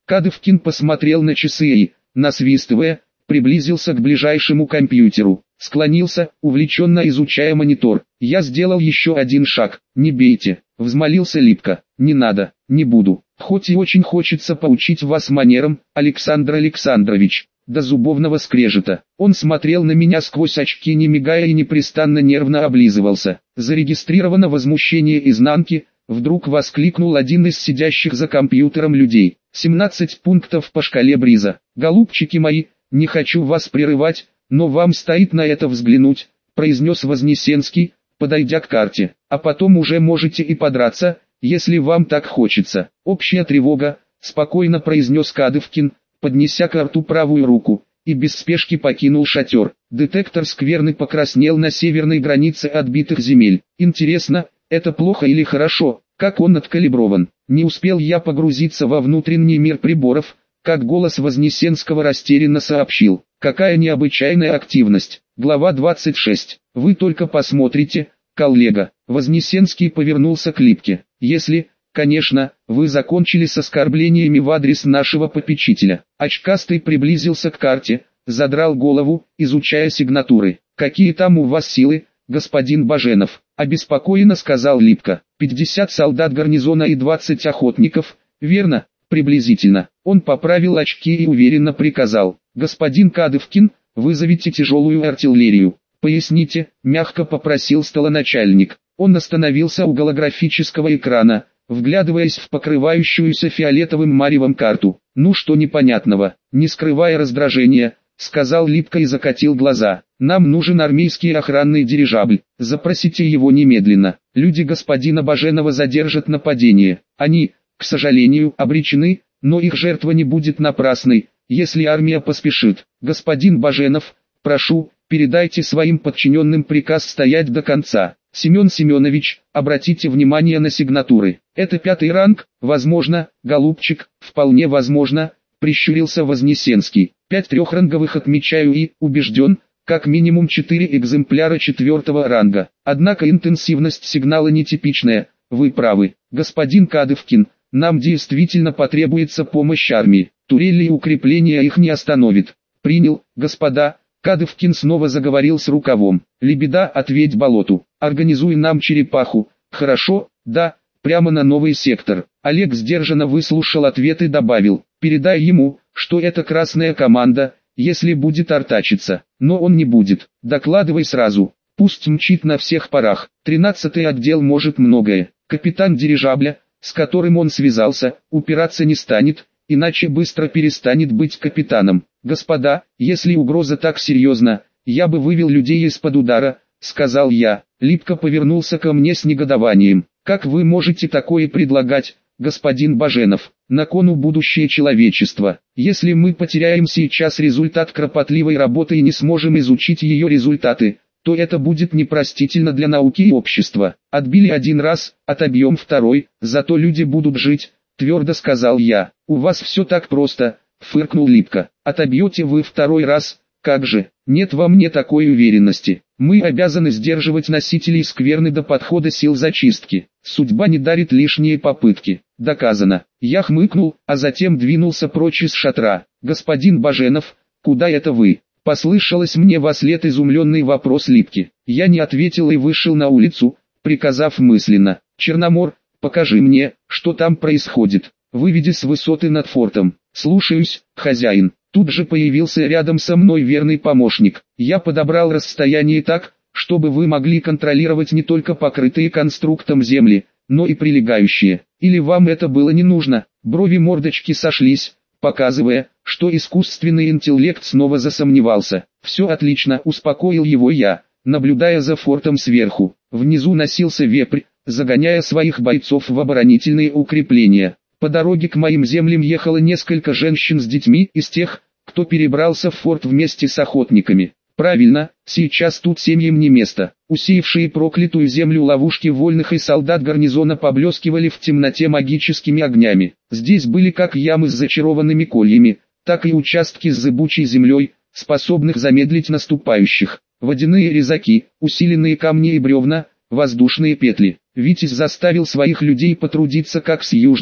[SPEAKER 1] Кадывкин посмотрел на часы и, насвистывая, приблизился к ближайшему компьютеру, склонился, увлеченно изучая монитор. Я сделал еще один шаг. «Не бейте», — взмолился Липко. «Не надо, не буду. Хоть и очень хочется поучить вас манерам, Александр Александрович». До зубовного скрежета. Он смотрел на меня сквозь очки, не мигая, и непрестанно нервно облизывался. «Зарегистрировано возмущение изнанки», — вдруг воскликнул один из сидящих за компьютером людей. 17 пунктов по шкале Бриза. «Голубчики мои, не хочу вас прерывать, но вам стоит на это взглянуть», — произнес Вознесенский, подойдя к карте. «А потом уже можете и подраться, если вам так хочется». «Общая тревога», — спокойно произнес Кадывкин, поднеся к рту правую руку, и без спешки покинул шатер. Детектор скверны покраснел на северной границе отбитых земель. Интересно, это плохо или хорошо, как он откалиброван? Не успел я погрузиться во внутренний мир приборов, как голос Вознесенского растерянно сообщил: «Какая необычайная активность». Глава 26. «Вы только посмотрите, коллега». Вознесенский повернулся к Липке. «Если, конечно, вы закончили с оскорблениями в адрес нашего попечителя». Очкастый приблизился к карте, задрал голову, изучая сигнатуры. «Какие там у вас силы, господин Баженов?» — обеспокоенно сказал Липко. 50 солдат гарнизона и 20 охотников, верно? Приблизительно. Он поправил очки и уверенно приказал: «Господин Кадывкин, вызовите тяжелую артиллерию». «Поясните», — мягко попросил столоначальник. Он остановился у голографического экрана, вглядываясь в покрывающуюся фиолетовым маревом карту. «Ну что непонятного?» — не скрывая раздражения, сказал Липко и закатил глаза. «Нам нужен армейский охранный дирижабль. Запросите его немедленно. Люди господина Баженова задержат нападение. Они, к сожалению, обречены, но их жертва не будет напрасной, если армия поспешит. Господин Баженов, прошу, передайте своим подчиненным приказ стоять до конца. Семен Семенович, обратите внимание на сигнатуры. Это 5-й ранг, возможно, голубчик, вполне возможно», — прищурился Вознесенский. 5 трехранговых отмечаю и, убежден, как минимум 4 экземпляра 4-го ранга. Однако интенсивность сигнала нетипичная, вы правы. Господин Кадывкин, нам действительно потребуется помощь армии. Турели и укрепления их не остановит. Принял, господа. Кадывкин снова заговорил с рукавом. «Лебеда, ответь болоту. Организуй нам черепаху». «Хорошо, да, прямо на новый сектор». Олег сдержанно выслушал ответ и добавил: «Передай ему, что это красная команда, если будет артачиться. Но он не будет. Докладывай сразу. Пусть мчит на всех парах. 13-й отдел может многое. Капитан дирижабля, с которым он связался, упираться не станет, иначе быстро перестанет быть капитаном. Господа, если угроза так серьезна, я бы вывел людей из-под удара», — сказал я. Липко повернулся ко мне с негодованием. «Как вы можете такое предлагать, господин Баженов? На кону будущее человечества. Если мы потеряем сейчас результат кропотливой работы и не сможем изучить ее результаты, то это будет непростительно для науки и общества. Отбили один раз, отобьем второй, зато люди будут жить», — твердо сказал я. «У вас все так просто», — фыркнул Липко. «Отобьете вы второй раз, как же? Нет во мне такой уверенности. Мы обязаны сдерживать носителей скверны до подхода сил зачистки. Судьба не дарит лишние попытки. Доказано». Я хмыкнул, а затем двинулся прочь из шатра. «Господин Баженов, куда это вы?» — послышалось мне вослед изумленный вопрос Липки. Я не ответил и вышел на улицу, приказав мысленно: «Черномор, покажи мне, что там происходит. Выведи с высоты над фортом». «Слушаюсь, хозяин». Тут же появился рядом со мной верный помощник. Я подобрал расстояние так, чтобы вы могли контролировать не только покрытые конструктом земли, но и прилегающие. Или вам это было не нужно?» Брови мордочки сошлись, показывая, что искусственный интеллект снова засомневался. «Все отлично», — успокоил его я, наблюдая за фортом сверху. Внизу носился вепрь, загоняя своих бойцов в оборонительные укрепления. По дороге к моим землям ехало несколько женщин с детьми из тех, кто перебрался в форт вместе с охотниками. Правильно, сейчас тут семьям не место. Усеявшие проклятую землю ловушки вольных и солдат гарнизона поблескивали в темноте магическими огнями. Здесь были как ямы с зачарованными кольями, так и участки с зыбучей землей, способных замедлить наступающих. Водяные резаки, усиленные камни и бревна, воздушные петли. Витязь заставил своих людей потрудиться как с южной,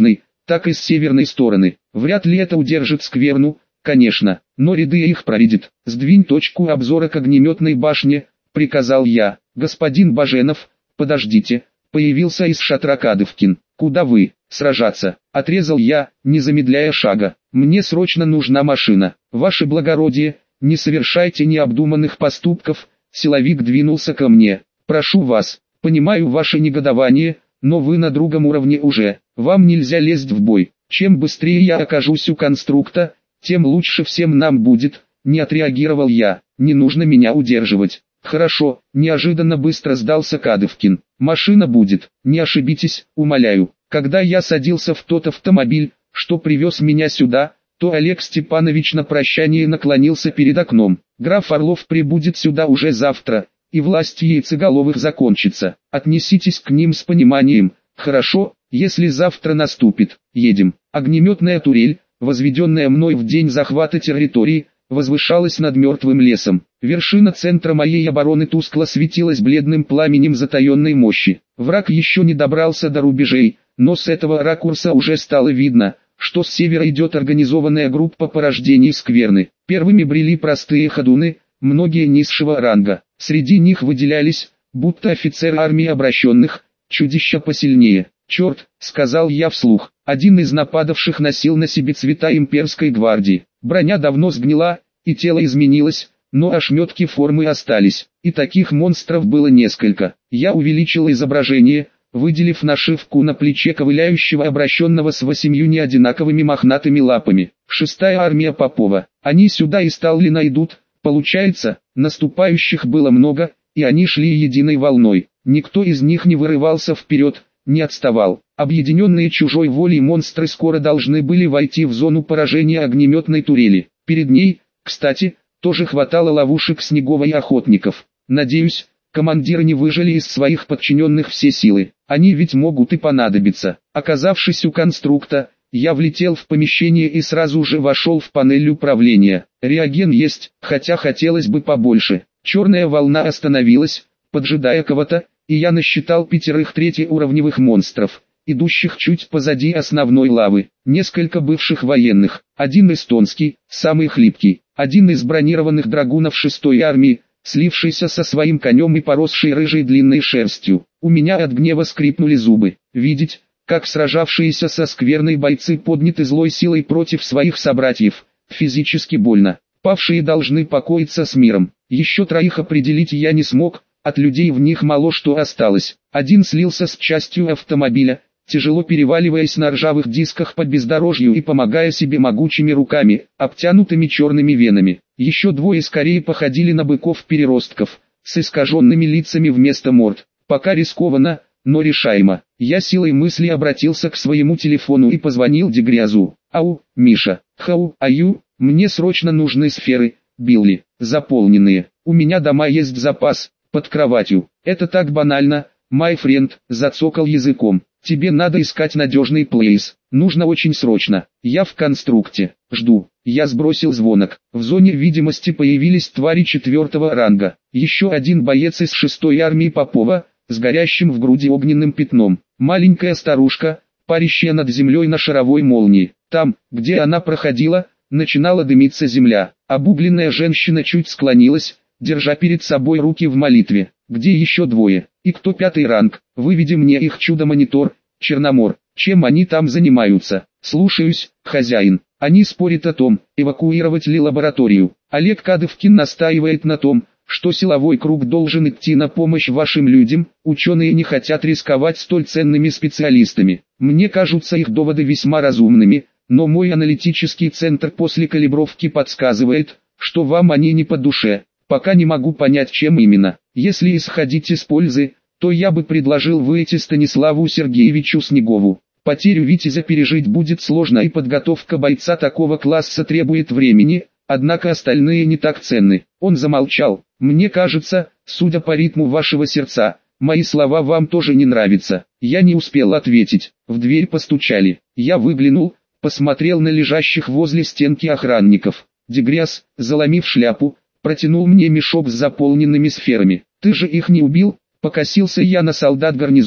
[SPEAKER 1] так и с северной стороны. Вряд ли это удержит скверну, конечно, но ряды их проредит. «Сдвинь точку обзора к огнеметной башне», — приказал я. «Господин Баженов, подождите», — появился из шатра Кадывкин. «Куда вы? Сражаться?» — отрезал я, не замедляя шага. «Мне срочно нужна машина. Ваше благородие, не совершайте необдуманных поступков». Силовик двинулся ко мне. «Прошу вас, понимаю ваше негодование, но вы на другом уровне уже. Вам нельзя лезть в бой. Чем быстрее я окажусь у конструкта, тем лучше всем нам будет». Не отреагировал я. «Не нужно меня удерживать». «Хорошо», — неожиданно быстро сдался Кадывкин. «Машина будет, не ошибитесь, умоляю». Когда я садился в тот автомобиль, что привез меня сюда, то Олег Степанович на прощание наклонился перед окном. «Граф Орлов прибудет сюда уже завтра, и власть яйцеголовых закончится. Отнеситесь к ним с пониманием. Хорошо, если завтра наступит. Едем». Огнеметная турель, возведенная мной в день захвата территории, возвышалась над мертвым лесом. Вершина центра моей обороны тускло светилась бледным пламенем затаенной мощи. Враг еще не добрался до рубежей, но с этого ракурса уже стало видно, что с севера идет организованная группа порождений скверны. Первыми брели простые ходуны, многие низшего ранга. Среди них выделялись, будто офицеры армии обращенных, чудища посильнее. «Черт», — сказал я вслух, один из нападавших носил на себе цвета имперской гвардии. Броня давно сгнила, и тело изменилось, но ошметки формы остались. И таких монстров было несколько. Я увеличил изображение, выделив нашивку на плече ковыляющего обращенного с 8 неодинаковыми мохнатыми лапами. 6-я армия Попова. Они сюда и сталлина идут. Получается, наступающих было много, и они шли единой волной. Никто из них не вырывался вперед, не отставал. Объединенные чужой волей монстры скоро должны были войти в зону поражения огнеметной турели. Перед ней, кстати, тоже хватало ловушек Снегова и охотников. Надеюсь, командиры не выжили из своих подчиненных все силы. Они ведь могут и понадобиться. Оказавшись у конструкта, я влетел в помещение и сразу же вошел в панель управления. Реаген есть, хотя хотелось бы побольше. Черная волна остановилась, поджидая кого-то, и я насчитал 5 третьеуровневых монстров, идущих чуть позади основной лавы. Несколько бывших военных, один эстонский, самый хлипкий, один из бронированных драгунов 6-й армии, слившийся со своим конем и поросший рыжей длинной шерстью. У меня от гнева скрипнули зубы. Видеть, как сражавшиеся со скверной бойцы подняты злой силой против своих собратьев, физически больно. Павшие должны покоиться с миром. Еще 3 определить я не смог, от людей в них мало что осталось. Один слился с частью автомобиля, тяжело переваливаясь на ржавых дисках по бездорожью и помогая себе могучими руками, обтянутыми черными венами. Еще 2 скорее походили на быков-переростков, с искаженными лицами вместо морд. Пока рискованно, но решаемо. Я силой мысли обратился к своему телефону и позвонил Дегрязу. «Ау, Миша, хау, аю, мне срочно нужны сферы, Билли, заполненные. У меня дома есть запас, под кроватью». «Это так банально, my friend», зацокал языком. «Тебе надо искать надежный плейс. Нужно очень срочно. Я в конструкте. Жду». Я сбросил звонок. В зоне видимости появились твари 4-го ранга. Еще один боец из 6-й армии Попова, с горящим в груди огненным пятном. Маленькая старушка, парящая над землей на шаровой молнии. Там, где она проходила, начинала дымиться земля. Обугленная женщина чуть склонилась, держа перед собой руки в молитве. «Где еще 2? И кто 5-й ранг? Выведи мне их чудо-монитор, Черномор. Чем они там занимаются?» «Слушаюсь, хозяин». Они спорят о том, эвакуировать ли лабораторию. Олег Кадывкин настаивает на том, что силовой круг должен идти на помощь вашим людям. Ученые не хотят рисковать столь ценными специалистами. Мне кажутся их доводы весьма разумными, но мой аналитический центр после калибровки подсказывает, что вам они не по душе. Пока не могу понять, чем именно. Если исходить из пользы, то я бы предложил выйти Станиславу Сергеевичу Снегову. Потерю Витязя пережить будет сложно, и подготовка бойца такого класса требует времени, однако остальные не так ценны. Он замолчал. «Мне кажется, судя по ритму вашего сердца, мои слова вам тоже не нравятся». Я не успел ответить. В дверь постучали. Я выглянул, посмотрел на лежащих возле стенки охранников. Дегряз, заломив шляпу, протянул мне мешок с заполненными сферами. «Ты же их не убил?» Покосился я на солдат гарнизона.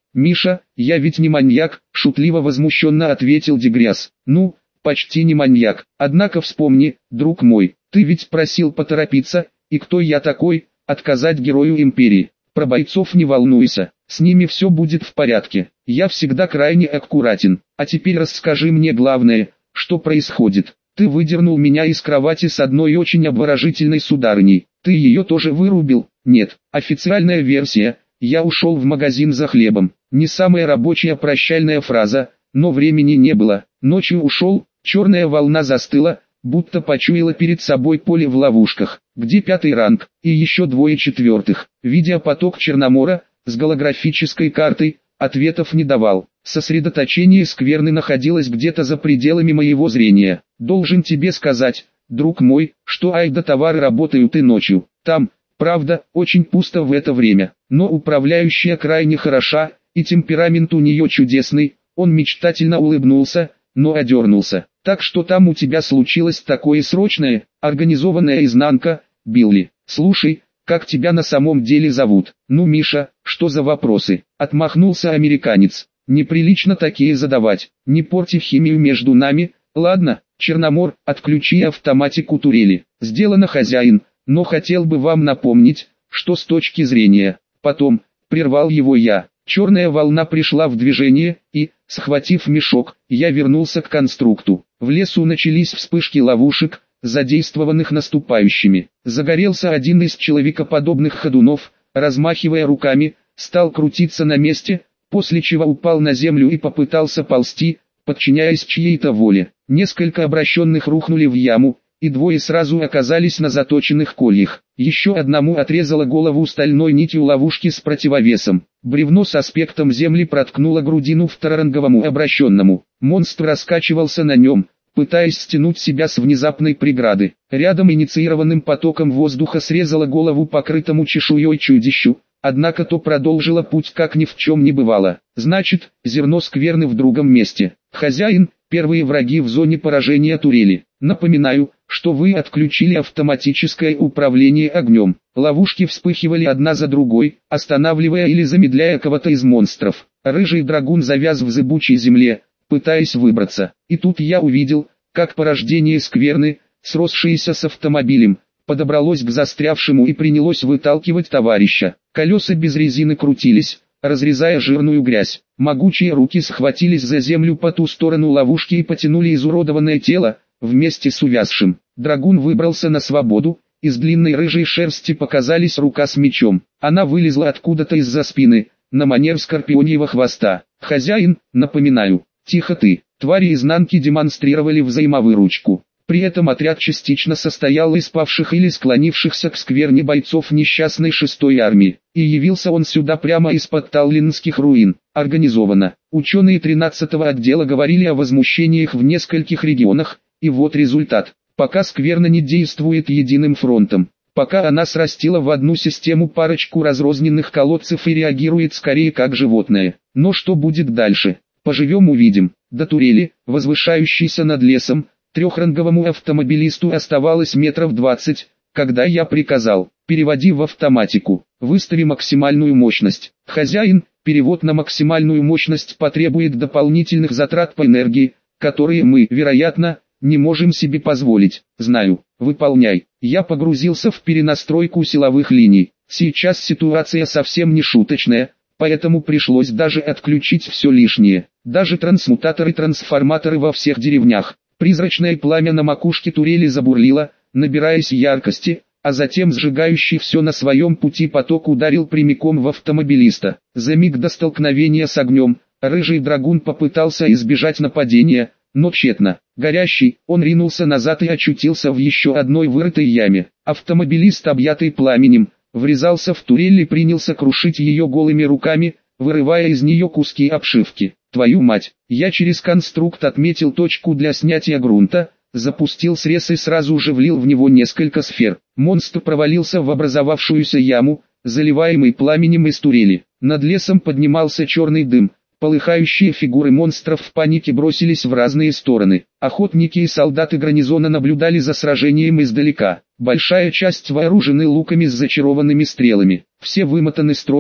[SPEAKER 1] «Миша, я ведь не маньяк», — шутливо возмущенно ответил Дегряс. «Ну, почти не маньяк. Однако вспомни, друг мой, ты ведь просил поторопиться, и кто я такой, отказать герою империи? Про бойцов не волнуйся, с ними все будет в порядке. Я всегда крайне аккуратен. А теперь расскажи мне главное, что происходит. Ты выдернул меня из кровати с одной очень обворожительной сударыней. Ты ее тоже вырубил?» «Нет, официальная версия. Я ушел в магазин за хлебом. Не самая рабочая прощальная фраза, но времени не было. Ночью ушел, черная волна застыла, будто почуяла перед собой поле в ловушках, где 5-й ранг, и еще 2 четвертых. Видя поток Черномора, с голографической картой, ответов не давал. Сосредоточение скверны находилось где-то за пределами моего зрения. Должен тебе сказать, друг мой, что айда-товары работают и ночью. Там, правда, очень пусто в это время, но управляющая крайне хороша, и темперамент у нее чудесный. Он мечтательно улыбнулся, но одернулся. Так что там у тебя случилось такое срочное, организованная изнанка, Билли. Слушай, как тебя на самом деле зовут? Ну, Миша, что за вопросы? Отмахнулся американец. Неприлично такие задавать. Не порти химию между нами. Ладно, Черномор, отключи автоматику турели. Сделано, хозяин, но хотел бы вам напомнить, что с точки зрения. Потом, прервал его я. Черная волна пришла в движение, и, схватив мешок, я вернулся к конструкту. В лесу начались вспышки ловушек, задействованных наступающими. Загорелся один из человекоподобных ходунов, размахивая руками, стал крутиться на месте, после чего упал на землю и попытался ползти, подчиняясь чьей-то воле. Несколько обращенных рухнули в яму, и 2 сразу оказались на заточенных кольях. Еще одному отрезала голову стальной нитью ловушки с противовесом. Бревно с аспектом земли проткнуло грудину второранговому обращенному. Монстр раскачивался на нем, пытаясь стянуть себя с внезапной преграды. Рядом инициированным потоком воздуха срезала голову покрытому чешуей чудищу, однако то продолжило путь как ни в чем не бывало. Значит, зерно скверны в другом месте. Хозяин, первые враги в зоне поражения турели. Напоминаю, что вы отключили автоматическое управление огнем. Ловушки вспыхивали одна за другой, останавливая или замедляя кого-то из монстров. Рыжий драгун завяз в зыбучей земле, пытаясь выбраться. И тут я увидел, как порождение скверны, сросшееся с автомобилем, подобралось к застрявшему и принялось выталкивать товарища. Колеса без резины крутились, разрезая жирную грязь. Могучие руки схватились за землю по ту сторону ловушки и потянули изуродованное тело, вместе с увязшим. Драгун выбрался на свободу, из длинной рыжей шерсти показались рука с мечом. Она вылезла откуда-то из-за спины, на манер скорпионьего хвоста. «Хозяин, напоминаю, тихо ты». Твари изнанки демонстрировали взаимовыручку. При этом отряд частично состоял из павших или склонившихся к скверне бойцов несчастной 6-й армии. И явился он сюда прямо из-под таллинских руин. Организованно. Ученые 13-го отдела говорили о возмущениях в нескольких регионах, и вот результат. Пока скверна не действует единым фронтом, пока она срастила в одну систему парочку разрозненных колодцев и реагирует скорее как животное. Но что будет дальше? Поживем увидим. До турели, возвышающейся над лесом, трехранговому автомобилисту оставалось метров 20, когда я приказал: переводи в автоматику, выстави максимальную мощность. Хозяин, перевод на максимальную мощность потребует дополнительных затрат по энергии, которые мы, вероятно, не можем себе позволить. Знаю, выполняй. Я погрузился в перенастройку силовых линий. Сейчас ситуация совсем не шуточная, поэтому пришлось даже отключить все лишнее. Даже трансмутаторы-трансформаторы во всех деревнях. Призрачное пламя на макушке турели забурлило, набираясь яркости, а затем сжигающий все на своем пути поток ударил прямиком в автомобилиста. За миг до столкновения с огнем, рыжий драгун попытался избежать нападения, но тщетно. Горящий, он ринулся назад и очутился в еще одной вырытой яме. Автомобилист, объятый пламенем, врезался в турель и принялся крушить ее голыми руками, вырывая из нее куски обшивки. Твою мать, я через конструкт отметил точку для снятия грунта, запустил срез и сразу же влил в него несколько сфер. Монстр провалился в образовавшуюся яму, заливаемый пламенем из турели. Над лесом поднимался черный дым. Полыхающие фигуры монстров в панике бросились в разные стороны. Охотники и солдаты гарнизона наблюдали за сражением издалека. Большая часть вооружены луками с зачарованными стрелами. Все вымотаны стройкой,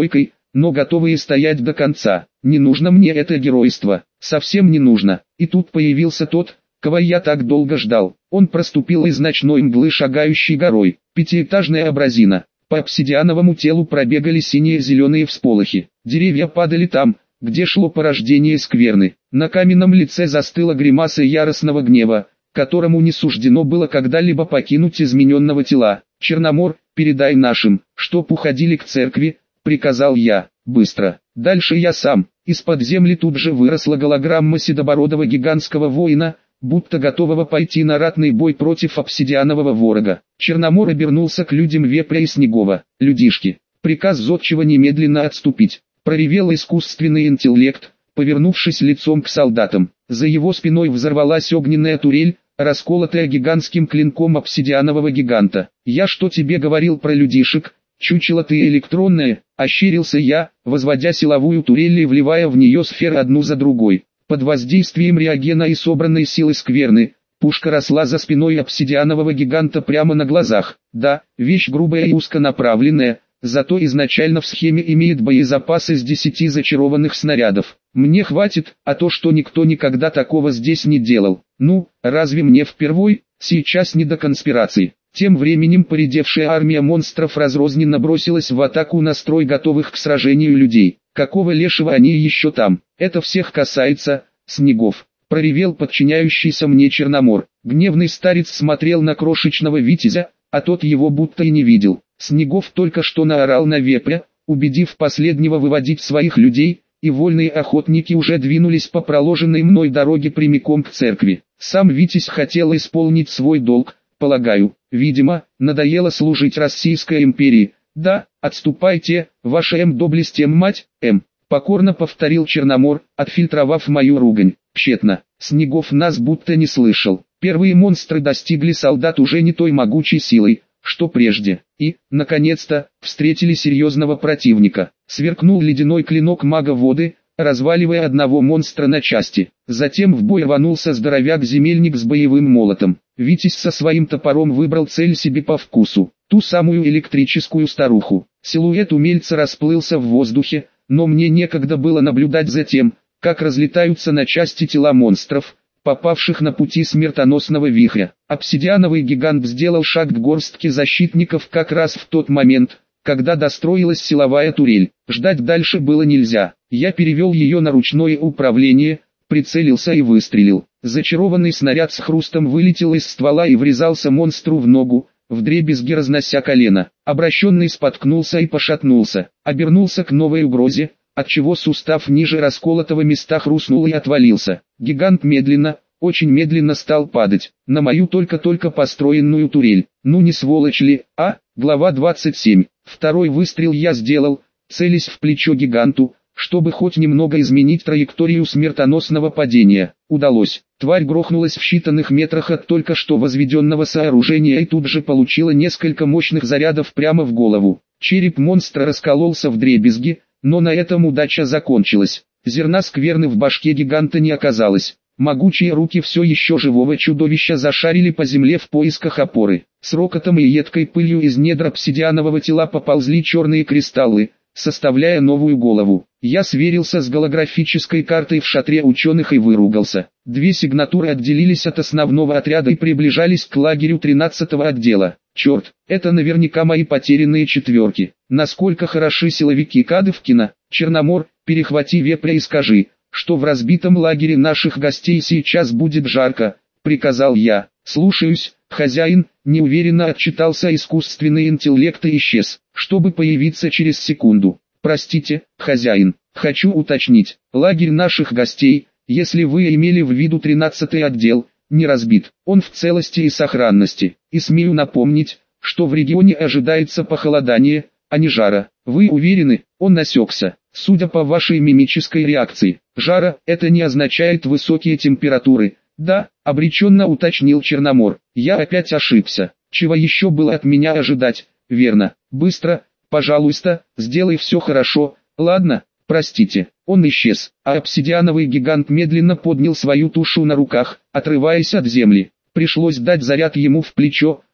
[SPEAKER 1] но готовые стоять до конца. Не нужно мне это геройство, совсем не нужно. И тут появился тот, кого я так долго ждал. Он проступил из ночной мглы шагающей горой. Пятиэтажная абразина. По обсидиановому телу пробегали синие-зеленые всполохи. Деревья падали там, где шло порождение скверны. На каменном лице застыла гримаса яростного гнева, которому не суждено было когда-либо покинуть измененного тела. «Черномор, передай нашим, чтоб уходили к церкви», — приказал я. «Быстро. Дальше я сам». Из-под земли тут же выросла голограмма седобородого гигантского воина, будто готового пойти на ратный бой против обсидианового ворога. Черномор обернулся к людям Вепря и Снегова. «Людишки, приказ зодчего немедленно отступить», — проревел искусственный интеллект, повернувшись лицом к солдатам. За его спиной взорвалась огненная турель, расколотая гигантским клинком обсидианового гиганта. «Я что тебе говорил про людишек? Чучело ты электронное», — ощерился я, возводя силовую турель и вливая в нее сферы одну за другой. Под воздействием реагена и собранной силы скверны, пушка росла за спиной обсидианового гиганта прямо на глазах. Да, вещь грубая и узконаправленная, зато изначально в схеме имеет боезапас из 10 зачарованных снарядов. Мне хватит, а то что никто никогда такого здесь не делал. Ну, разве мне впервой? Сейчас не до конспираций. Тем временем поредевшая армия монстров разрозненно бросилась в атаку на строй готовых к сражению людей. Какого лешего они еще там? Это всех касается, Снегов, проревел подчиняющийся мне Черномор. Гневный старец смотрел на крошечного витязя, а тот его будто и не видел. Снегов только что наорал на Вепря, убедив последнего выводить своих людей, и вольные охотники уже двинулись по проложенной мной дороге прямиком к церкви. Сам Витязь хотел исполнить свой долг, полагаю. Видимо, надоело служить Российской империи. «Да, отступайте, ваша доблесть мать, покорно повторил Черномор, отфильтровав мою ругань. Тщетно, Снегов нас будто не слышал. Первые монстры достигли солдат уже не той могучей силой, что прежде, и, наконец-то, встретили серьезного противника. Сверкнул ледяной клинок мага воды, разваливая одного монстра на части. Затем в бой рванулся здоровяк-земельник с боевым молотом. Витязь со своим топором выбрал цель себе по вкусу, ту самую электрическую старуху. Силуэт умельца расплылся в воздухе, но мне некогда было наблюдать за тем, как разлетаются на части тела монстров, попавших на пути смертоносного вихря. Обсидиановый гигант сделал шаг к горстке защитников как раз в тот момент, когда достроилась силовая турель. Ждать дальше было нельзя. Я перевел ее на ручное управление, прицелился и выстрелил. Зачарованный снаряд с хрустом вылетел из ствола и врезался монстру в ногу, вдребезги разнося колено. Обращенный споткнулся и пошатнулся, обернулся к новой угрозе, отчего сустав ниже расколотого места хрустнул и отвалился. Гигант медленно, очень медленно стал падать, на мою только-только построенную турель. Ну не сволочь ли, а? Глава 27. Второй выстрел я сделал, целясь в плечо гиганту, чтобы хоть немного изменить траекторию смертоносного падения. Удалось. Тварь грохнулась в считанных метрах от только что возведенного сооружения и тут же получила несколько мощных зарядов прямо в голову. Череп монстра раскололся вдребезги, но на этом удача закончилась. Зерна скверны в башке гиганта не оказалось. Могучие руки все еще живого чудовища зашарили по земле в поисках опоры. С рокотом и едкой пылью из недр обсидианового тела поползли черные кристаллы, составляя новую голову. Я сверился с голографической картой в шатре ученых и выругался. Две сигнатуры отделились от основного отряда и приближались к лагерю 13-го отдела. Черт, это наверняка мои потерянные четверки. Насколько хороши силовики Кадывкина. Черномор, перехвати Вепря и скажи, что в разбитом лагере наших гостей сейчас будет жарко, приказал я. Слушаюсь, хозяин, неуверенно отчитался искусственный интеллект и исчез, чтобы появиться через секунду. Простите, хозяин, хочу уточнить, лагерь наших гостей, если вы имели в виду 13-й отдел, не разбит, он в целости и сохранности. И смею напомнить, что в регионе ожидается похолодание, а не жара. Вы уверены? Он осекся. Судя по вашей мимической реакции, жара – это не означает высокие температуры. Да, обреченно уточнил Черномор. Я опять ошибся. Чего еще было от меня ожидать? Верно. Быстро, пожалуйста, сделай все хорошо. Ладно, простите. Он исчез, а обсидиановый гигант медленно поднял свою тушу на руках, отрываясь от земли. Пришлось дать заряд ему в плечо,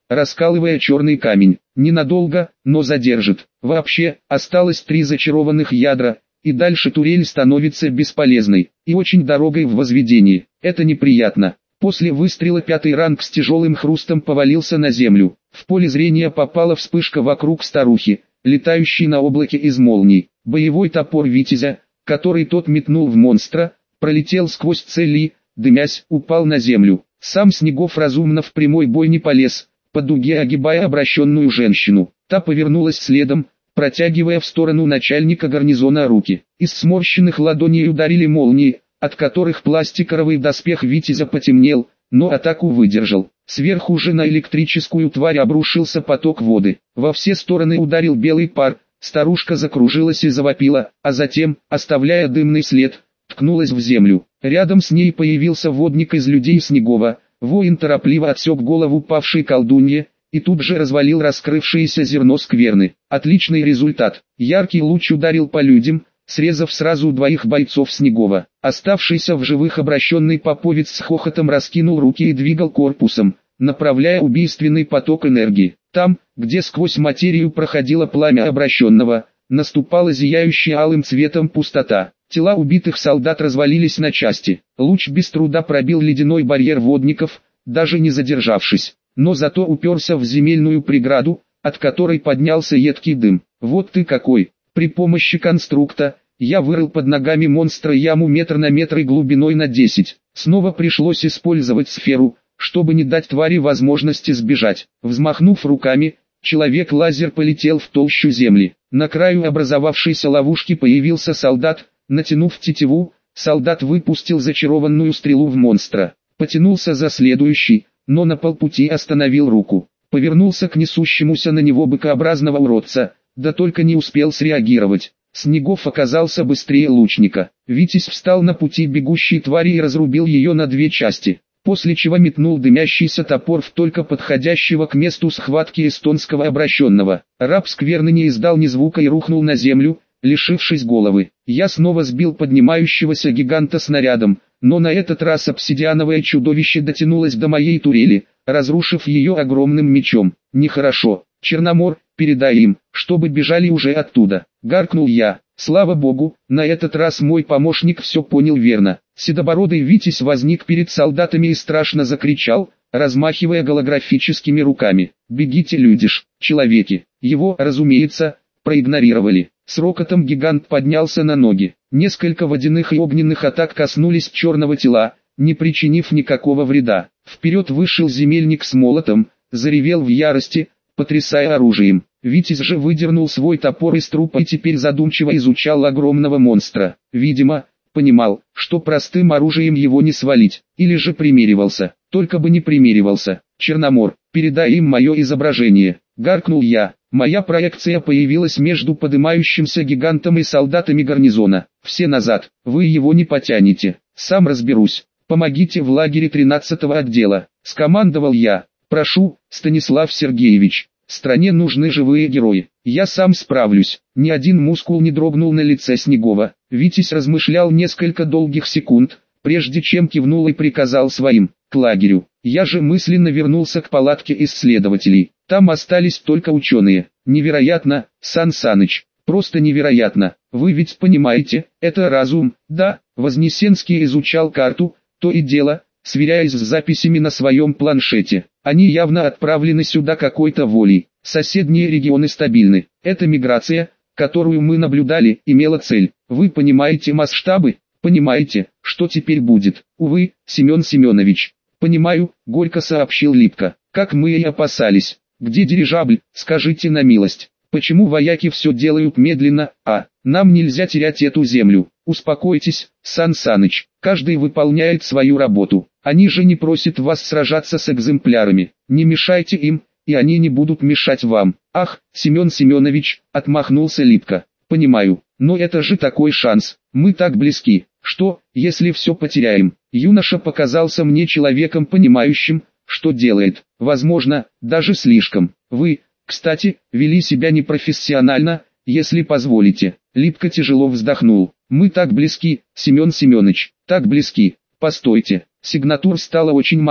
[SPEAKER 1] раскалывая черный камень. Ненадолго, но задержит. Вообще, осталось 3 зачарованных ядра, и дальше турель становится бесполезной, и очень дорогой в возведении. Это неприятно. После выстрела 5-й ранг с тяжелым хрустом повалился на землю. В поле зрения попала вспышка вокруг старухи, летающей на облаке из молний. Боевой топор Витязя, который тот метнул в монстра, пролетел сквозь цель и, дымясь, упал на землю. Сам Снегов разумно в прямой бой не полез, по дуге огибая обращенную женщину. Та повернулась следом, протягивая в сторону начальника гарнизона руки. Из сморщенных ладоней ударили молнии, от которых пластиковый доспех Витязя потемнел, но атаку выдержал. Сверху же на электрическую тварь обрушился поток воды. Во все стороны ударил белый пар, старушка закружилась и завопила, а затем, оставляя дымный след, ткнулась в землю. Рядом с ней появился водник из людей Снегова. Воин торопливо отсек голову павшей колдунье, и тут же развалил раскрывшееся зерно скверны. Отличный результат. Яркий луч ударил по людям, срезав сразу 2 бойцов Снегова. Оставшийся в живых обращенный поповец с хохотом раскинул руки и двигал корпусом, направляя убийственный поток энергии. Там, где сквозь материю проходило пламя обращенного, наступала зияющая алым цветом пустота. Тела убитых солдат развалились на части. Луч без труда пробил ледяной барьер водников, даже не задержавшись, но зато уперся в земельную преграду, от которой поднялся едкий дым. Вот ты какой! При помощи конструкта я вырыл под ногами монстра яму метр на метр и глубиной на 10. Снова пришлось использовать сферу, чтобы не дать твари возможности сбежать. Взмахнув руками, человек-лазер полетел в толщу земли. На краю образовавшейся ловушки появился солдат. Натянув тетиву, солдат выпустил зачарованную стрелу в монстра. Потянулся за следующий, но на полпути остановил руку. Повернулся к несущемуся на него быкообразного уродца, да только не успел среагировать. Снегов оказался быстрее лучника. Витязь встал на пути бегущей твари и разрубил ее на 2 части, после чего метнул дымящийся топор в только подходящего к месту схватки эстонского обращенного. Раб скверны не издал ни звука и рухнул на землю, лишившись головы. Я снова сбил поднимающегося гиганта снарядом, но на этот раз обсидиановое чудовище дотянулось до моей турели, разрушив ее огромным мечом. Нехорошо. Черномор, передай им, чтобы бежали уже оттуда. Гаркнул я. Слава богу, на этот раз мой помощник все понял верно. Седобородый Витязь возник перед солдатами и страшно закричал, размахивая голографическими руками. «Бегите, людиш, человеки!» Его, разумеется, проигнорировали. С рокотом гигант поднялся на ноги. Несколько водяных и огненных атак коснулись черного тела, не причинив никакого вреда. Вперед вышел земельник с молотом, заревел в ярости, потрясая оружием. Витязь же выдернул свой топор из трупа и теперь задумчиво изучал огромного монстра. Видимо, понимал, что простым оружием его не свалить, или же примеривался. Только бы не примеривался. «Черномор, передай им мое изображение», — гаркнул я. Моя проекция появилась между подымающимся гигантом и солдатами гарнизона. «Все назад, вы его не потянете, сам разберусь. Помогите в лагере 13-го отдела», — скомандовал я. «Прошу, Станислав Сергеевич, стране нужны живые герои. Я сам справлюсь». Ни один мускул не дрогнул на лице Снегова. Витязь размышлял несколько долгих секунд, прежде чем кивнул и приказал своим: «К лагерю». Я же мысленно вернулся к палатке исследователей. Там остались только ученые. Невероятно, Сан Саныч, просто невероятно. Вы ведь понимаете, это разум, да? Вознесенский изучал карту, то и дело, сверяясь с записями на своем планшете. Они явно отправлены сюда какой-то волей. Соседние регионы стабильны. Эта миграция, которую мы наблюдали, имела цель. Вы понимаете масштабы? Понимаете, что теперь будет? Увы, Семен Семенович. «Понимаю», — горько сообщил Липко. «Как мы и опасались. Где дирижабль, скажите на милость? Почему вояки все делают медленно, а нам нельзя терять эту землю? Успокойтесь, Сан Саныч, каждый выполняет свою работу. Они же не просят вас сражаться с экземплярами. Не мешайте им, и они не будут мешать вам». «Ах, Семен Семенович», — отмахнулся Липко. «Понимаю, но это же такой шанс. Мы так близки. Что, если все потеряем?» Юноша показался мне человеком, понимающим, что делает. Возможно, даже слишком. Вы, кстати, вели себя непрофессионально, если позволите. Липко тяжело вздохнул. Мы так близки, Семен Семенович, так близки. Постойте, сигнатур стало очень мало.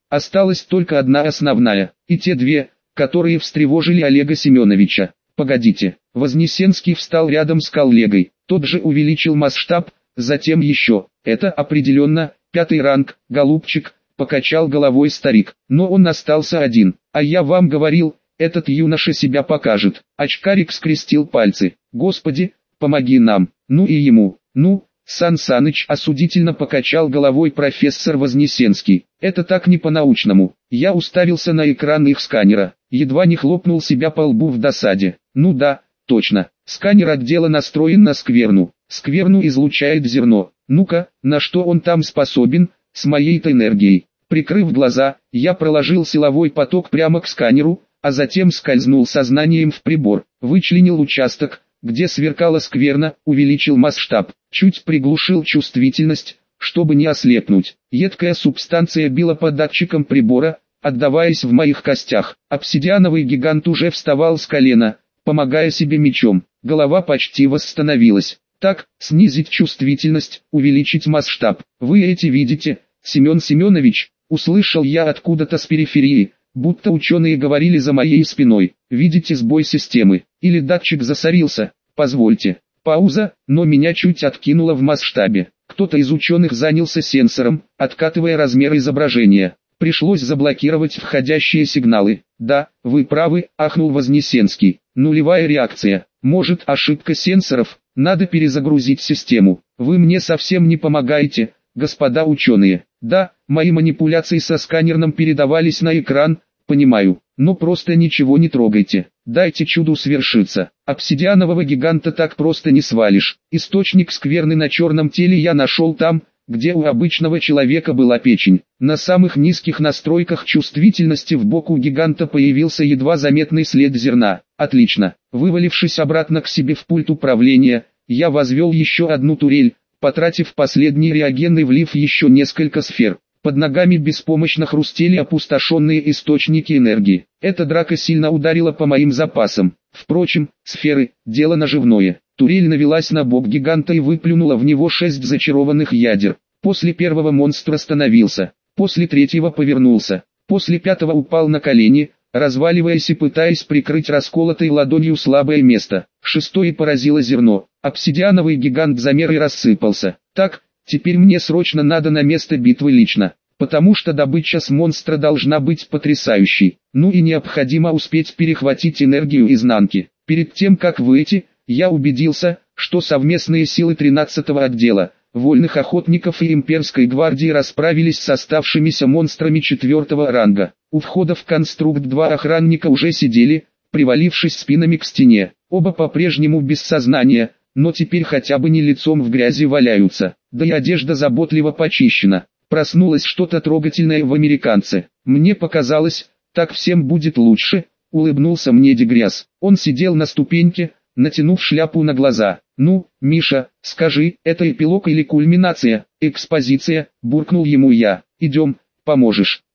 [SPEAKER 1] Осталась только одна основная, и те две, которые встревожили Олега Семеновича. Погодите, Вознесенский встал рядом с коллегой, тот же увеличил масштаб, затем еще. Это определенно, 5-й ранг, голубчик, покачал головой старик. Но он остался один, а я вам говорил, этот юноша себя покажет. Очкарик скрестил пальцы. Господи, помоги нам, ну и ему, ну... Сан Саныч осудительно покачал головой профессор Вознесенский. Это так не по-научному. Я уставился на экран их сканера, едва не хлопнул себя по лбу в досаде. Ну да, точно, сканер отдела настроен на скверну. Скверну излучает зерно. Ну-ка, на что он там способен, с моей-то энергией. Прикрыв глаза, я проложил силовой поток прямо к сканеру, а затем скользнул сознанием в прибор, вычленил участок, где сверкала скверна, увеличил масштаб, чуть приглушил чувствительность, чтобы не ослепнуть. Едкая субстанция била по датчикам прибора, отдаваясь в моих костях. Обсидиановый гигант уже вставал с колена, помогая себе мечом. Голова почти восстановилась. Так, снизить чувствительность, увеличить масштаб. Вы эти видите, Семен Семенович, услышал я откуда-то с периферии, будто ученые говорили за моей спиной. Видите сбой системы, или датчик засорился, позвольте. Пауза, но меня чуть откинуло в масштабе. Кто-то из ученых занялся сенсором, откатывая размер изображения. Пришлось заблокировать входящие сигналы. Да, вы правы, ахнул Вознесенский. Нулевая реакция. Может, ошибка сенсоров, надо перезагрузить систему. Вы мне совсем не помогаете, господа ученые. Да, мои манипуляции со сканером передавались на экран, понимаю, но просто ничего не трогайте. Дайте чуду свершиться. Обсидианового гиганта так просто не свалишь. Источник скверны на черном теле я нашел там, где у обычного человека была печень. На самых низких настройках чувствительности в боку гиганта появился едва заметный след зерна. Отлично. Вывалившись обратно к себе в пульт управления, я возвел еще одну турель, потратив последний реагент и влив еще несколько сфер. Под ногами беспомощно хрустели опустошенные источники энергии. Эта драка сильно ударила по моим запасам. Впрочем, сферы – дело наживное. Турель навелась на бок гиганта и выплюнула в него 6 зачарованных ядер. После первого монстр остановился, после третьего повернулся, после пятого упал на колени, разваливаясь и пытаясь прикрыть расколотой ладонью слабое место. Шестое поразило зерно. Обсидиановый гигант замер и рассыпался. Так, теперь мне срочно надо на место битвы лично, потому что добыча с монстра должна быть потрясающей. Ну и необходимо успеть перехватить энергию изнанки. Перед тем как выйти, я убедился, что совместные силы 13-го отдела, вольных охотников и имперской гвардии расправились с оставшимися монстрами 4-го ранга. У входа в конструкт 2 охранника уже сидели, привалившись спинами к стене. Оба по-прежнему без сознания, но теперь хотя бы не лицом в грязи валяются, да и одежда заботливо почищена. Проснулось что-то трогательное в американце. Мне показалось, так всем будет лучше, улыбнулся мне Дегряс. Он сидел на ступеньке, натянув шляпу на глаза. «Ну, Миша, скажи, это эпилог или кульминация, экспозиция?» – буркнул ему я. «Идем, поможешь».